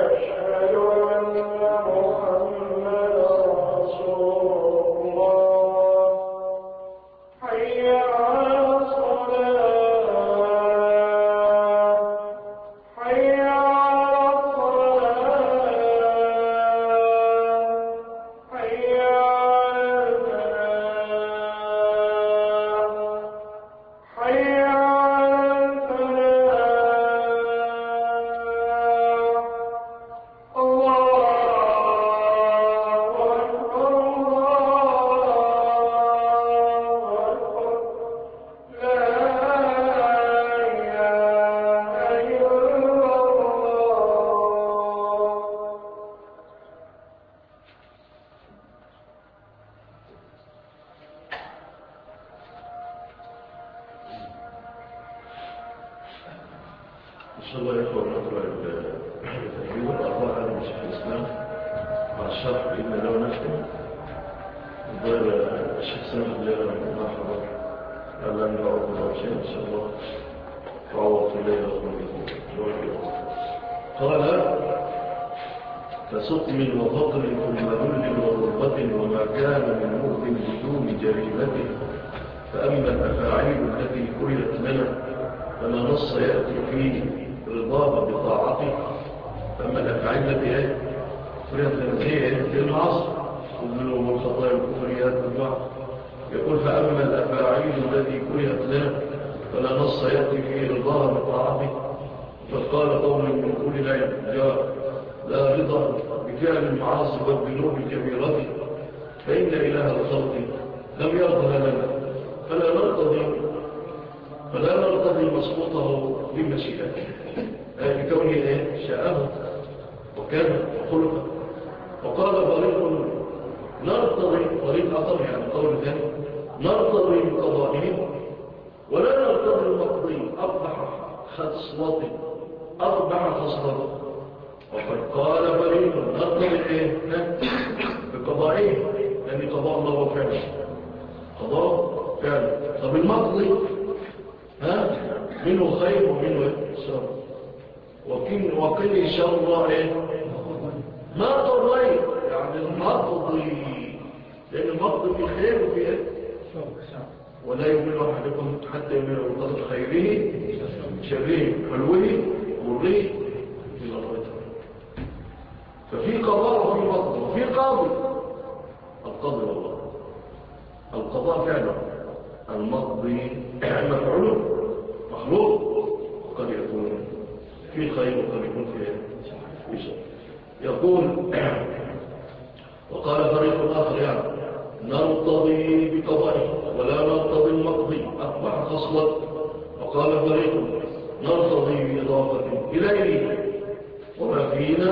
أشهد أن محمدا رسول الله شاء الله يا إخوة نقرأ التدريب الأربعة من شيخ الإسلام مع الشرح بإذن الله ونختم غير الشيخ سامح اللي ما حضر لأن نعرض الله شيء إن شاء الله تعوض في الليلة قال فسقم وفقر ثم ذل وغربة وما كان من مؤمن بدون جريمته فأما الأفاعيل التي كرهت لنا فما نص يأتي فيه رضاها بطاعته. فأما الأفاعيل التي كرهت لنا زي المعاصي والذنوب والخطايا والكفريات والبعض يقول فأما الأفاعيل التي كرهت لنا فلا نص يأتي فيه رضاها بطاعته. فقال قوم من أولي العلم لا رضا بفعل المعاصي والذنوب الكبيرة فإن إله الخلق لم يرضها لنا فلا نرتضي مسقوطه بمشيئته بكونه شاءه وكان خلقه. وقال فريق نرتضي طريق أطر يعني قول ثاني نرتضي بقضائه ولا نرتضي المقضي أربح خصلته. وقد قال فريق نرتضي بقضائه لأن قضاء الله وفعله قضاء فعله. طب المقضي منه خير ومنه شر وقل شر ما طريت يعني المقضي لأن المقضي في خير وفي ولا يؤمن أحدكم حتى يؤمن بقدر خيره شره حلوه مره من الله. ففي قضاء وفي مقضي وفي قاضي. القاضي والله القضاء فعله المقضي مفعول مخلوق وقد يكون في خير وقد يكون في شر. يقول وقال فريق آخر يعني نرتضي بقضائه ولا نرتضي المقضي أصبح خصلة. وقال فريق نرتضي بإضافة إليه وما فينا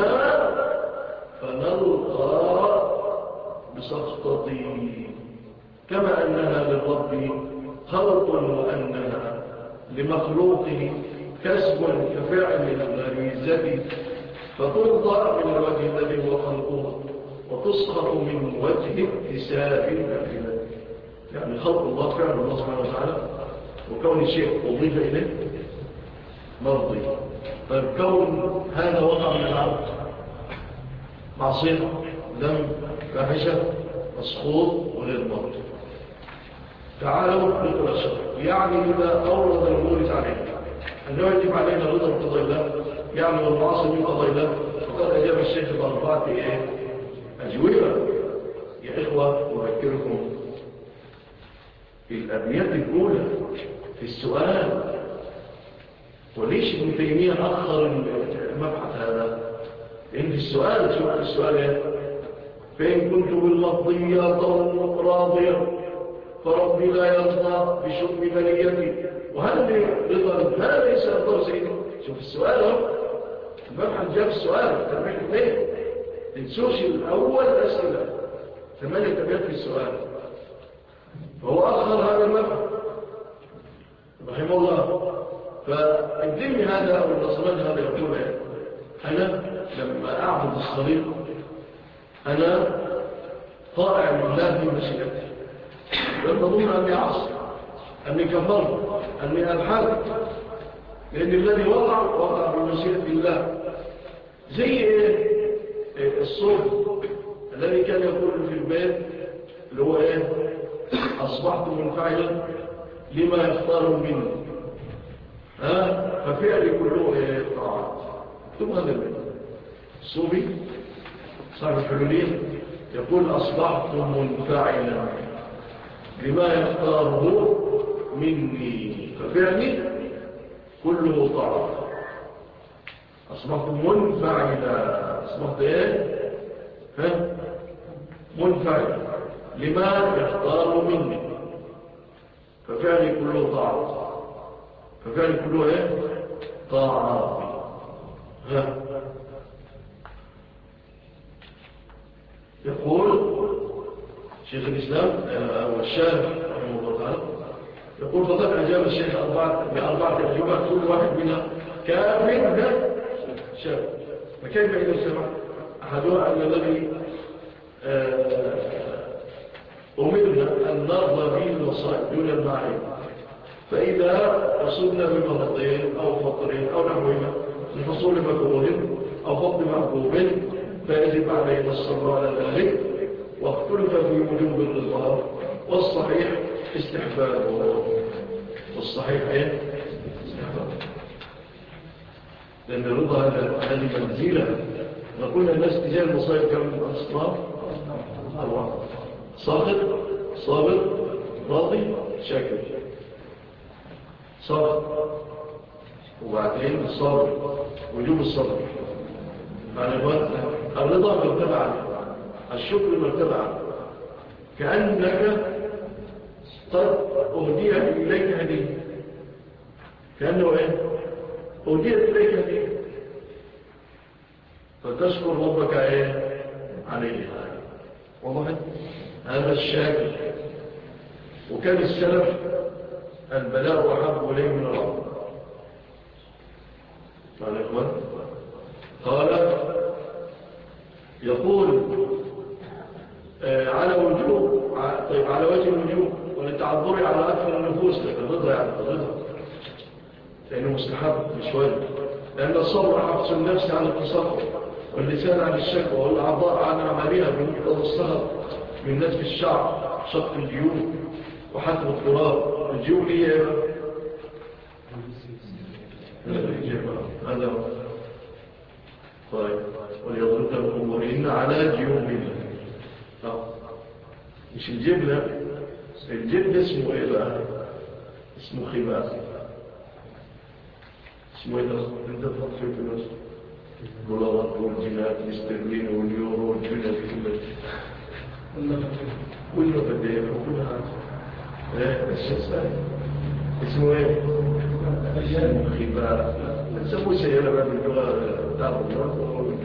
فنلقى بسخطته كما أنها للرب خلق وأنها لمخلوقه كسب كفعل الغريزة فترضى من الوجه الذي هو خلقه وتسخط من وجه اكتساب النافلة. يعني خلق الله فعل الله سبحانه وتعالى وكون الشيء أضيف إليه مرضي. طيب كون هذا وقع من العبد معصية ذنب فاحشة مسخوط وغير مرضي. تعالوا نقول الشرع يعني إذا أورد الأمور علينا أنه يجب علينا رضا بقضاء الله يعني والمعاصي من قضاء الله. فقد أجاب الشيخ بأربعة أجوبة. يا إخوة أذكركم الأبيات الأولى في السؤال. وليش ابن تيمية أخر المبحث هذا؟ لأن في السؤال شوف السؤال فإن كنت بالمقضية راضيا فربي لا يرضى بشؤم بليتي وهل لي رضا ما ليس رضا سيدي. شوف السؤال المبحث جاء في السؤال تنبيه اثنين تنسوش الأول أسئلة 8 أبيات في السؤال. فهو أخر هذا المبحث رحمه الله. فالدمي هذا أو النصراني هذا يقول أنا لما أعبد الصليب أنا طائع لله في مشيئتي لن تظن أني عصر أني كفرت أني ألحد لأن الذي وقع بمشيئة الله زي الصوت الذي كان يقول في البيت اللي هو أصبحت منفعلا لما يختار مني ففعلي كله طاعات. ثم هذا البيت الصوفي صاحب الحلولية يقول أصبحت منفعلا لما يختاره مني ففعلي كله طاعات. أصبحت منفعلا أصبحت منفعلا لما يختار مني ففعلي كله طاعات. ففعلي كله طاعات. يقول شيخ الإسلام أو الشارح رحمه الله تعالى يقول فقد أجاب الشيخ بأربعة أجوبة كل واحد منها كافٍ شاب. فكيف إذا سمع أحدها أن الذي أمرنا أن نرضى به الوصائل دون المعين، فإذا وصلنا بمرضين أو فطرين أو نحوهما لحصول مكروه أو فضل محبوب فيجب علينا الصبر على ذلك، واختلف في وجوب الرضا، والصحيح استحبابه. والصحيح ايه؟ استحبابه. لأن الرضا هذه منزلة. نقول الناس تجاه المصائب كم من أصناف؟ أربعة: صابر، صابر، راضي، شاكر. صابر، وبعدين الصبر، وجوب الصبر. يعني الرضا مرتبة عنه، الشكر مرتبة عنه، كأنك قد أهدي إليك هدية، كأنه إيه؟ أهديت إليك هدية، فتشكر ربك إيه؟ عليه. والله هذا الشاكر. وكان السلف البلاء أحب إليه من العظم. قال إخوان، قال يقول على وجوه، طيب على وجه الوجوه ولتعذري على أكثر النفوس، لكن الرضا يعني الرضا لأنه مستحب مش واجب، لأن الصبر حفظ النفس عن التصرف، واللسان عن الشكوى، والأعضاء عن عملها بمقتضى السهر من نتف الشعر، شق الجيوب، وحتم التراب. الجيوب هي هذا طيب. وليضربن بخمورهن على جيوبهن. مش الجبلة، الجبل اسمه ايه بقى؟ اسمه خباء. اسمه ايه ده؟ انت تحط فيه فلوس دولارات والجنات والاسترلين واليورو والجنات كله بديه وكلها اسمه ايه؟ اسمه خباء. نسموه سيارة بقى باللغة بتاع الله،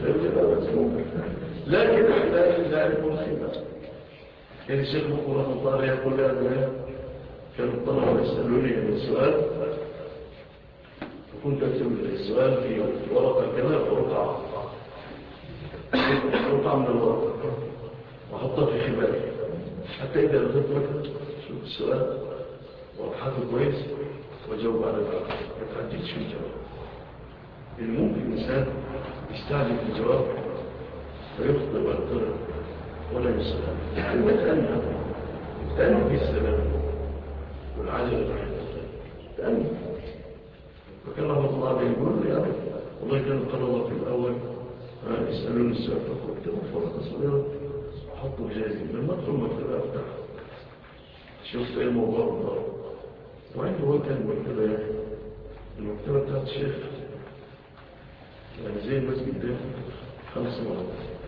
لكن احنا ذلك الخباء. كان الشيخ مقبول رحمه الله يقول لأنه كان الطلبة يسألوني عن السؤال، وكنت أكتب السؤال في ورقة كذا ورقة من الورقة وأحطها في خبالي، حتى إذا أخذت وقت شوف السؤال وأبحثه كويس وأجاوب على ذلك، ما تعجلش في الجواب. اللي ممكن الإنسان يستعجل في الجواب فيخطئ ويضطرب ولا يسلم. تأني في السلام والعجل تأني. وكان رحمة الله عليه يقول لي والله كان الطلبة في الأول يسألون السؤال فقلت فرقة صغيرة أحطه جاهزين لما أدخل مكتبة أفتح شفت أي موضوع بالضبط. وعنده هو كان المكتبة المكتبة بتاعت الشيخ يعني زي المسجد ده 5 مرات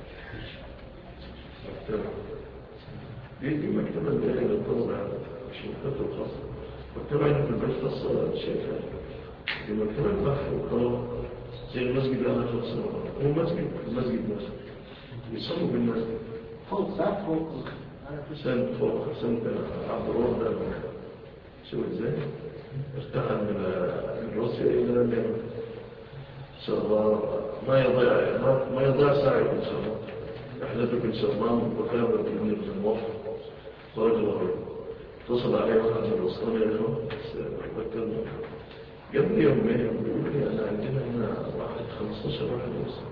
مكتبة. دي مكتبة اللي هي للطلبة مش مكتبة الخاصة. مكتبة هنا في البيت خاصة الشيخة، دي مكتبة البحث والطلبة زي المسجد اللي أنا 5 مرات. هو المسجد نفسه يصلوا بالمسجد فوق ساعة فوق فوق سنة عبد الروح ده شو ازاي ارتحل من روسيا إلى اليمن. إن شاء الله ما يضيع ساعة إن شاء الله. رحلتك إن شاء الله وكامل ابن الموفق ورجل غير اتصل عليه واحد من الوسطانية اليوم بكلمه قبل يومين بيقول لي أنا عندنا هنا 15 واحد وصل.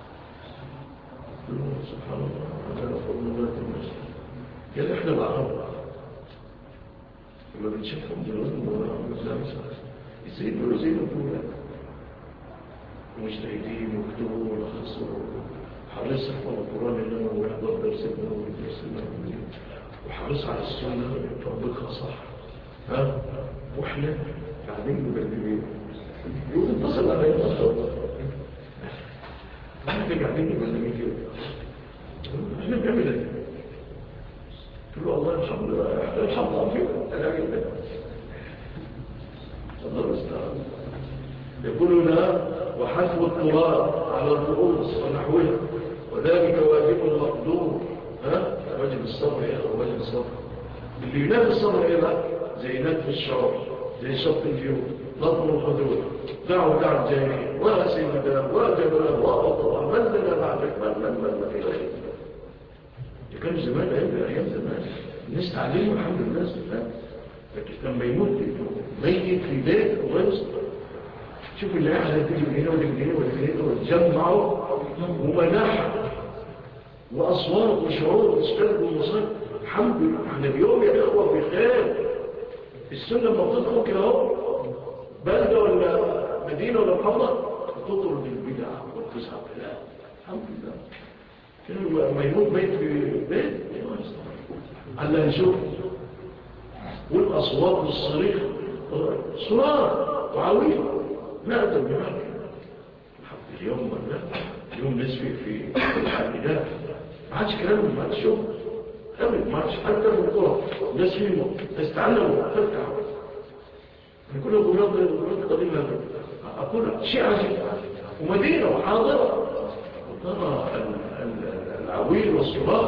سبحان الله هذا فضل الله الناس. قال احنا العرب لما بنشوفهم دلوقتي يسيبوا يقولوا مجتهدين وكتبوا ولخصوا حريص على القرآن اللي هو يحضر درس النووي درس النووي وحريص على السنة يطبقها صح. واحنا قاعدين مبلغين يقول اتصل علينا احنا قاعدين مبلغين كده احنا بنعمل ايه؟ قلت له الله الحمد لله احنا الحمد لله فينا انا عجل ده الله استعان. يقول لنا وحسب التراب على الرؤوس ونحوها وذلك واجب مقدور. واجب الصبر يا اخوة، واجب الصبر اللي ينافي الصبر ايه بقى؟ زي نتف الشعور، زي شق الجيوب، لطم الخدود دعوا الجاهلين ولا سيدنا ولا جبلا وأطوى من لنا بعدك من في غيرك. كان زمان أيام زمان الناس تعلموا الحمد لله استفاد. لكن لما يموت ميت في بيت وغير شوف اللي قاعد تيجي من هنا ومن هنا ومن هنا وتجمعوا ومناحة وأصوات وشعور وتشتغل ومصاب. الحمد لله احنا اليوم يا إخوة في خير. السنة لما بتدخل كده اهو بلدة ولا مدينة ولا محافظة تطرد البدع والتسعة لا الحمد لله. كانوا لما يموت ميت في بيت على نشوف والأصوات والصريخ صراط وعويل لا أدب بمعنى اليوم ولا اليوم نسبي في الحاليات ما عادش كلام ما عادش شوف أبدا ما عادش حتى في القرى الناس فيه تستعلموا تفتح كل الغلط قديمة أقول شيء عجيب ومدينة وحاضرة وترى العويل والصراخ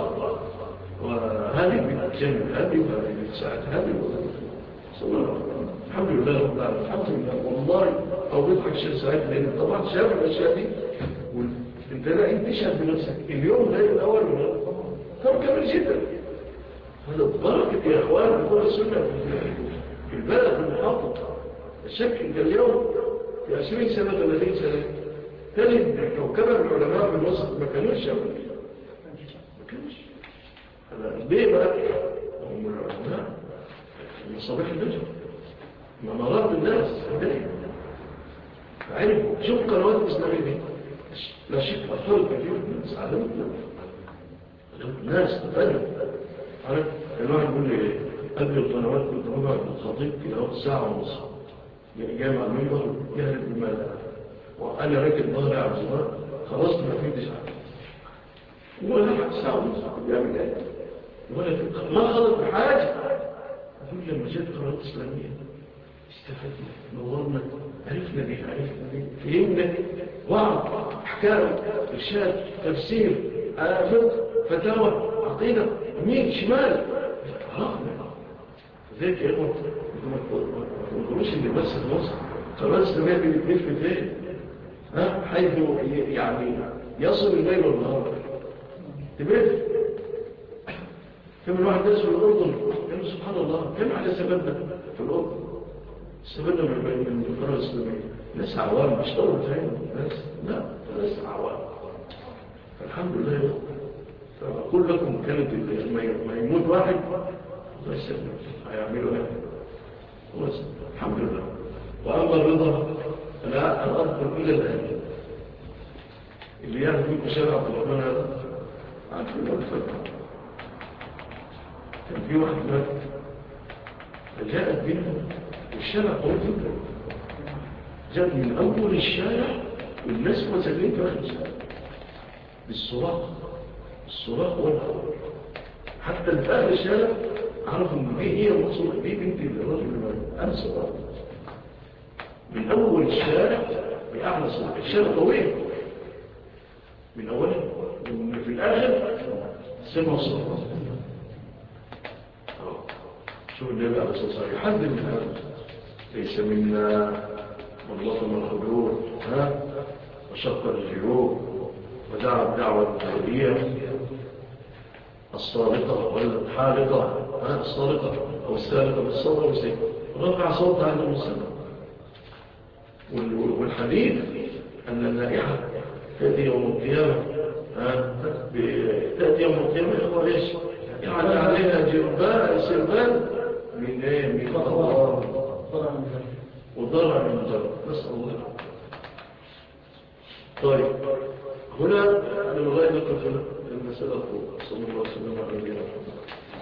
وهذه بتجمل هذه بتساعد هذه الحمد لله رب العالمين الحمد لله والله أو بيضحك شيء سعيد لأن طبعا شاف الأشياء دي انت لا انت تشهد بنفسك اليوم ده الأول كم كبير جدا. هذا بركة يا أخوان بكل السنة في البلد في المحافظة. الشك انت اليوم في 20 سنة 30 سنة تجد كوكبة العلماء في الوسط ما كانوش ليه بقى؟ هم العلماء من صباح النجم مرات الناس عرفوا شوف قنوات الإسلامية دي لا شك أطفال كثير من الناس علموا الناس تفهم عارف الواحد يقول لي ايه قبل القنوات كنت بقعد الخطيب كده ساعة ونص جامع المنبر يهرب بماذا وأنا راكب ظهري على الزرار خلصت ما فهمتش حاجة ولا ساعة ونص بيعمل ايه ولا ما خلط بحاجة. أقول لما جاءت قنوات إسلامية استفدنا نورنا عرفنا بيه فهمنا وعظ أحكام إرشاد تفسير فقه فتاوى عقيدة يمين شمال عرفنا ذلك يا إخوة ما تقولوش إن بس في مصر قنوات إسلامية بتلف فين حيث يعني يصل الليل والنهار تبرد. كم الواحد درس في الأردن قالوا سبحان الله كم على سببنا في الأردن سببنا من القناة الإسلامية ناس عوام مش طول فهم ناس عوام فالحمد لله. فأقول لكم كانت ما يموت واحد الله يسلم هيعملوا ايه بس الحمد لله. وأما الرضا لا أذكر إلا الآن اللي يعرف منكم شارع عبد الرحمن هذا عارفين الفترة كان في واحد مات فجاءت بينه والشارع طويل جدا جاءت من أول الشارع والناس مساكين في آخر الشارع بالصراخ والهواء حتى في آخر الشارع عرفوا ان هي مقصودة دي بنت الرجل اللي أنسى من أول الشارع بأعلى صوت الشارع طويل من أوله ومن في الآخر سمع صوت شوف النبي عليه الصلاة والسلام يحدد من هذا ليس منا من لطم الخدود وشق الجيوب ودعا الدعوة الجاهلية الصادقة ولا الحالقة الصادقة أو السالقة بالصوت والسيف رفع صوتها عند المسلم. والحديث أن النائحة تأتي يوم القيامة تأتي يوم القيامة هو إيش يعني عليها سربان من إيه من الله وضرع من ضرع نسأل الله. طيب هنا لغاية نقف المسألة الأخرى صلى الله عليه وسلم على نبينا محمد.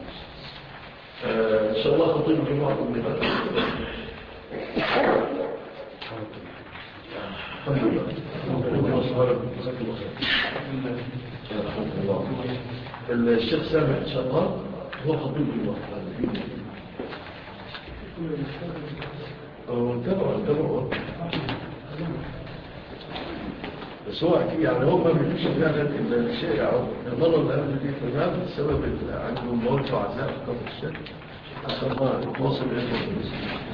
إن شاء الله خطيب الجمعة من هذا الحمد لله الشيخ سامح إن شاء الله هو خطيب الجمعة انتبعوا بس هو يعني هو ما بيجيش فعلا إلا الشيء يعود المرة اللي قبل دي فهذا السبب اللي عندهم موت وعزاء في قبل الشيء عشان الله يتواصل إليه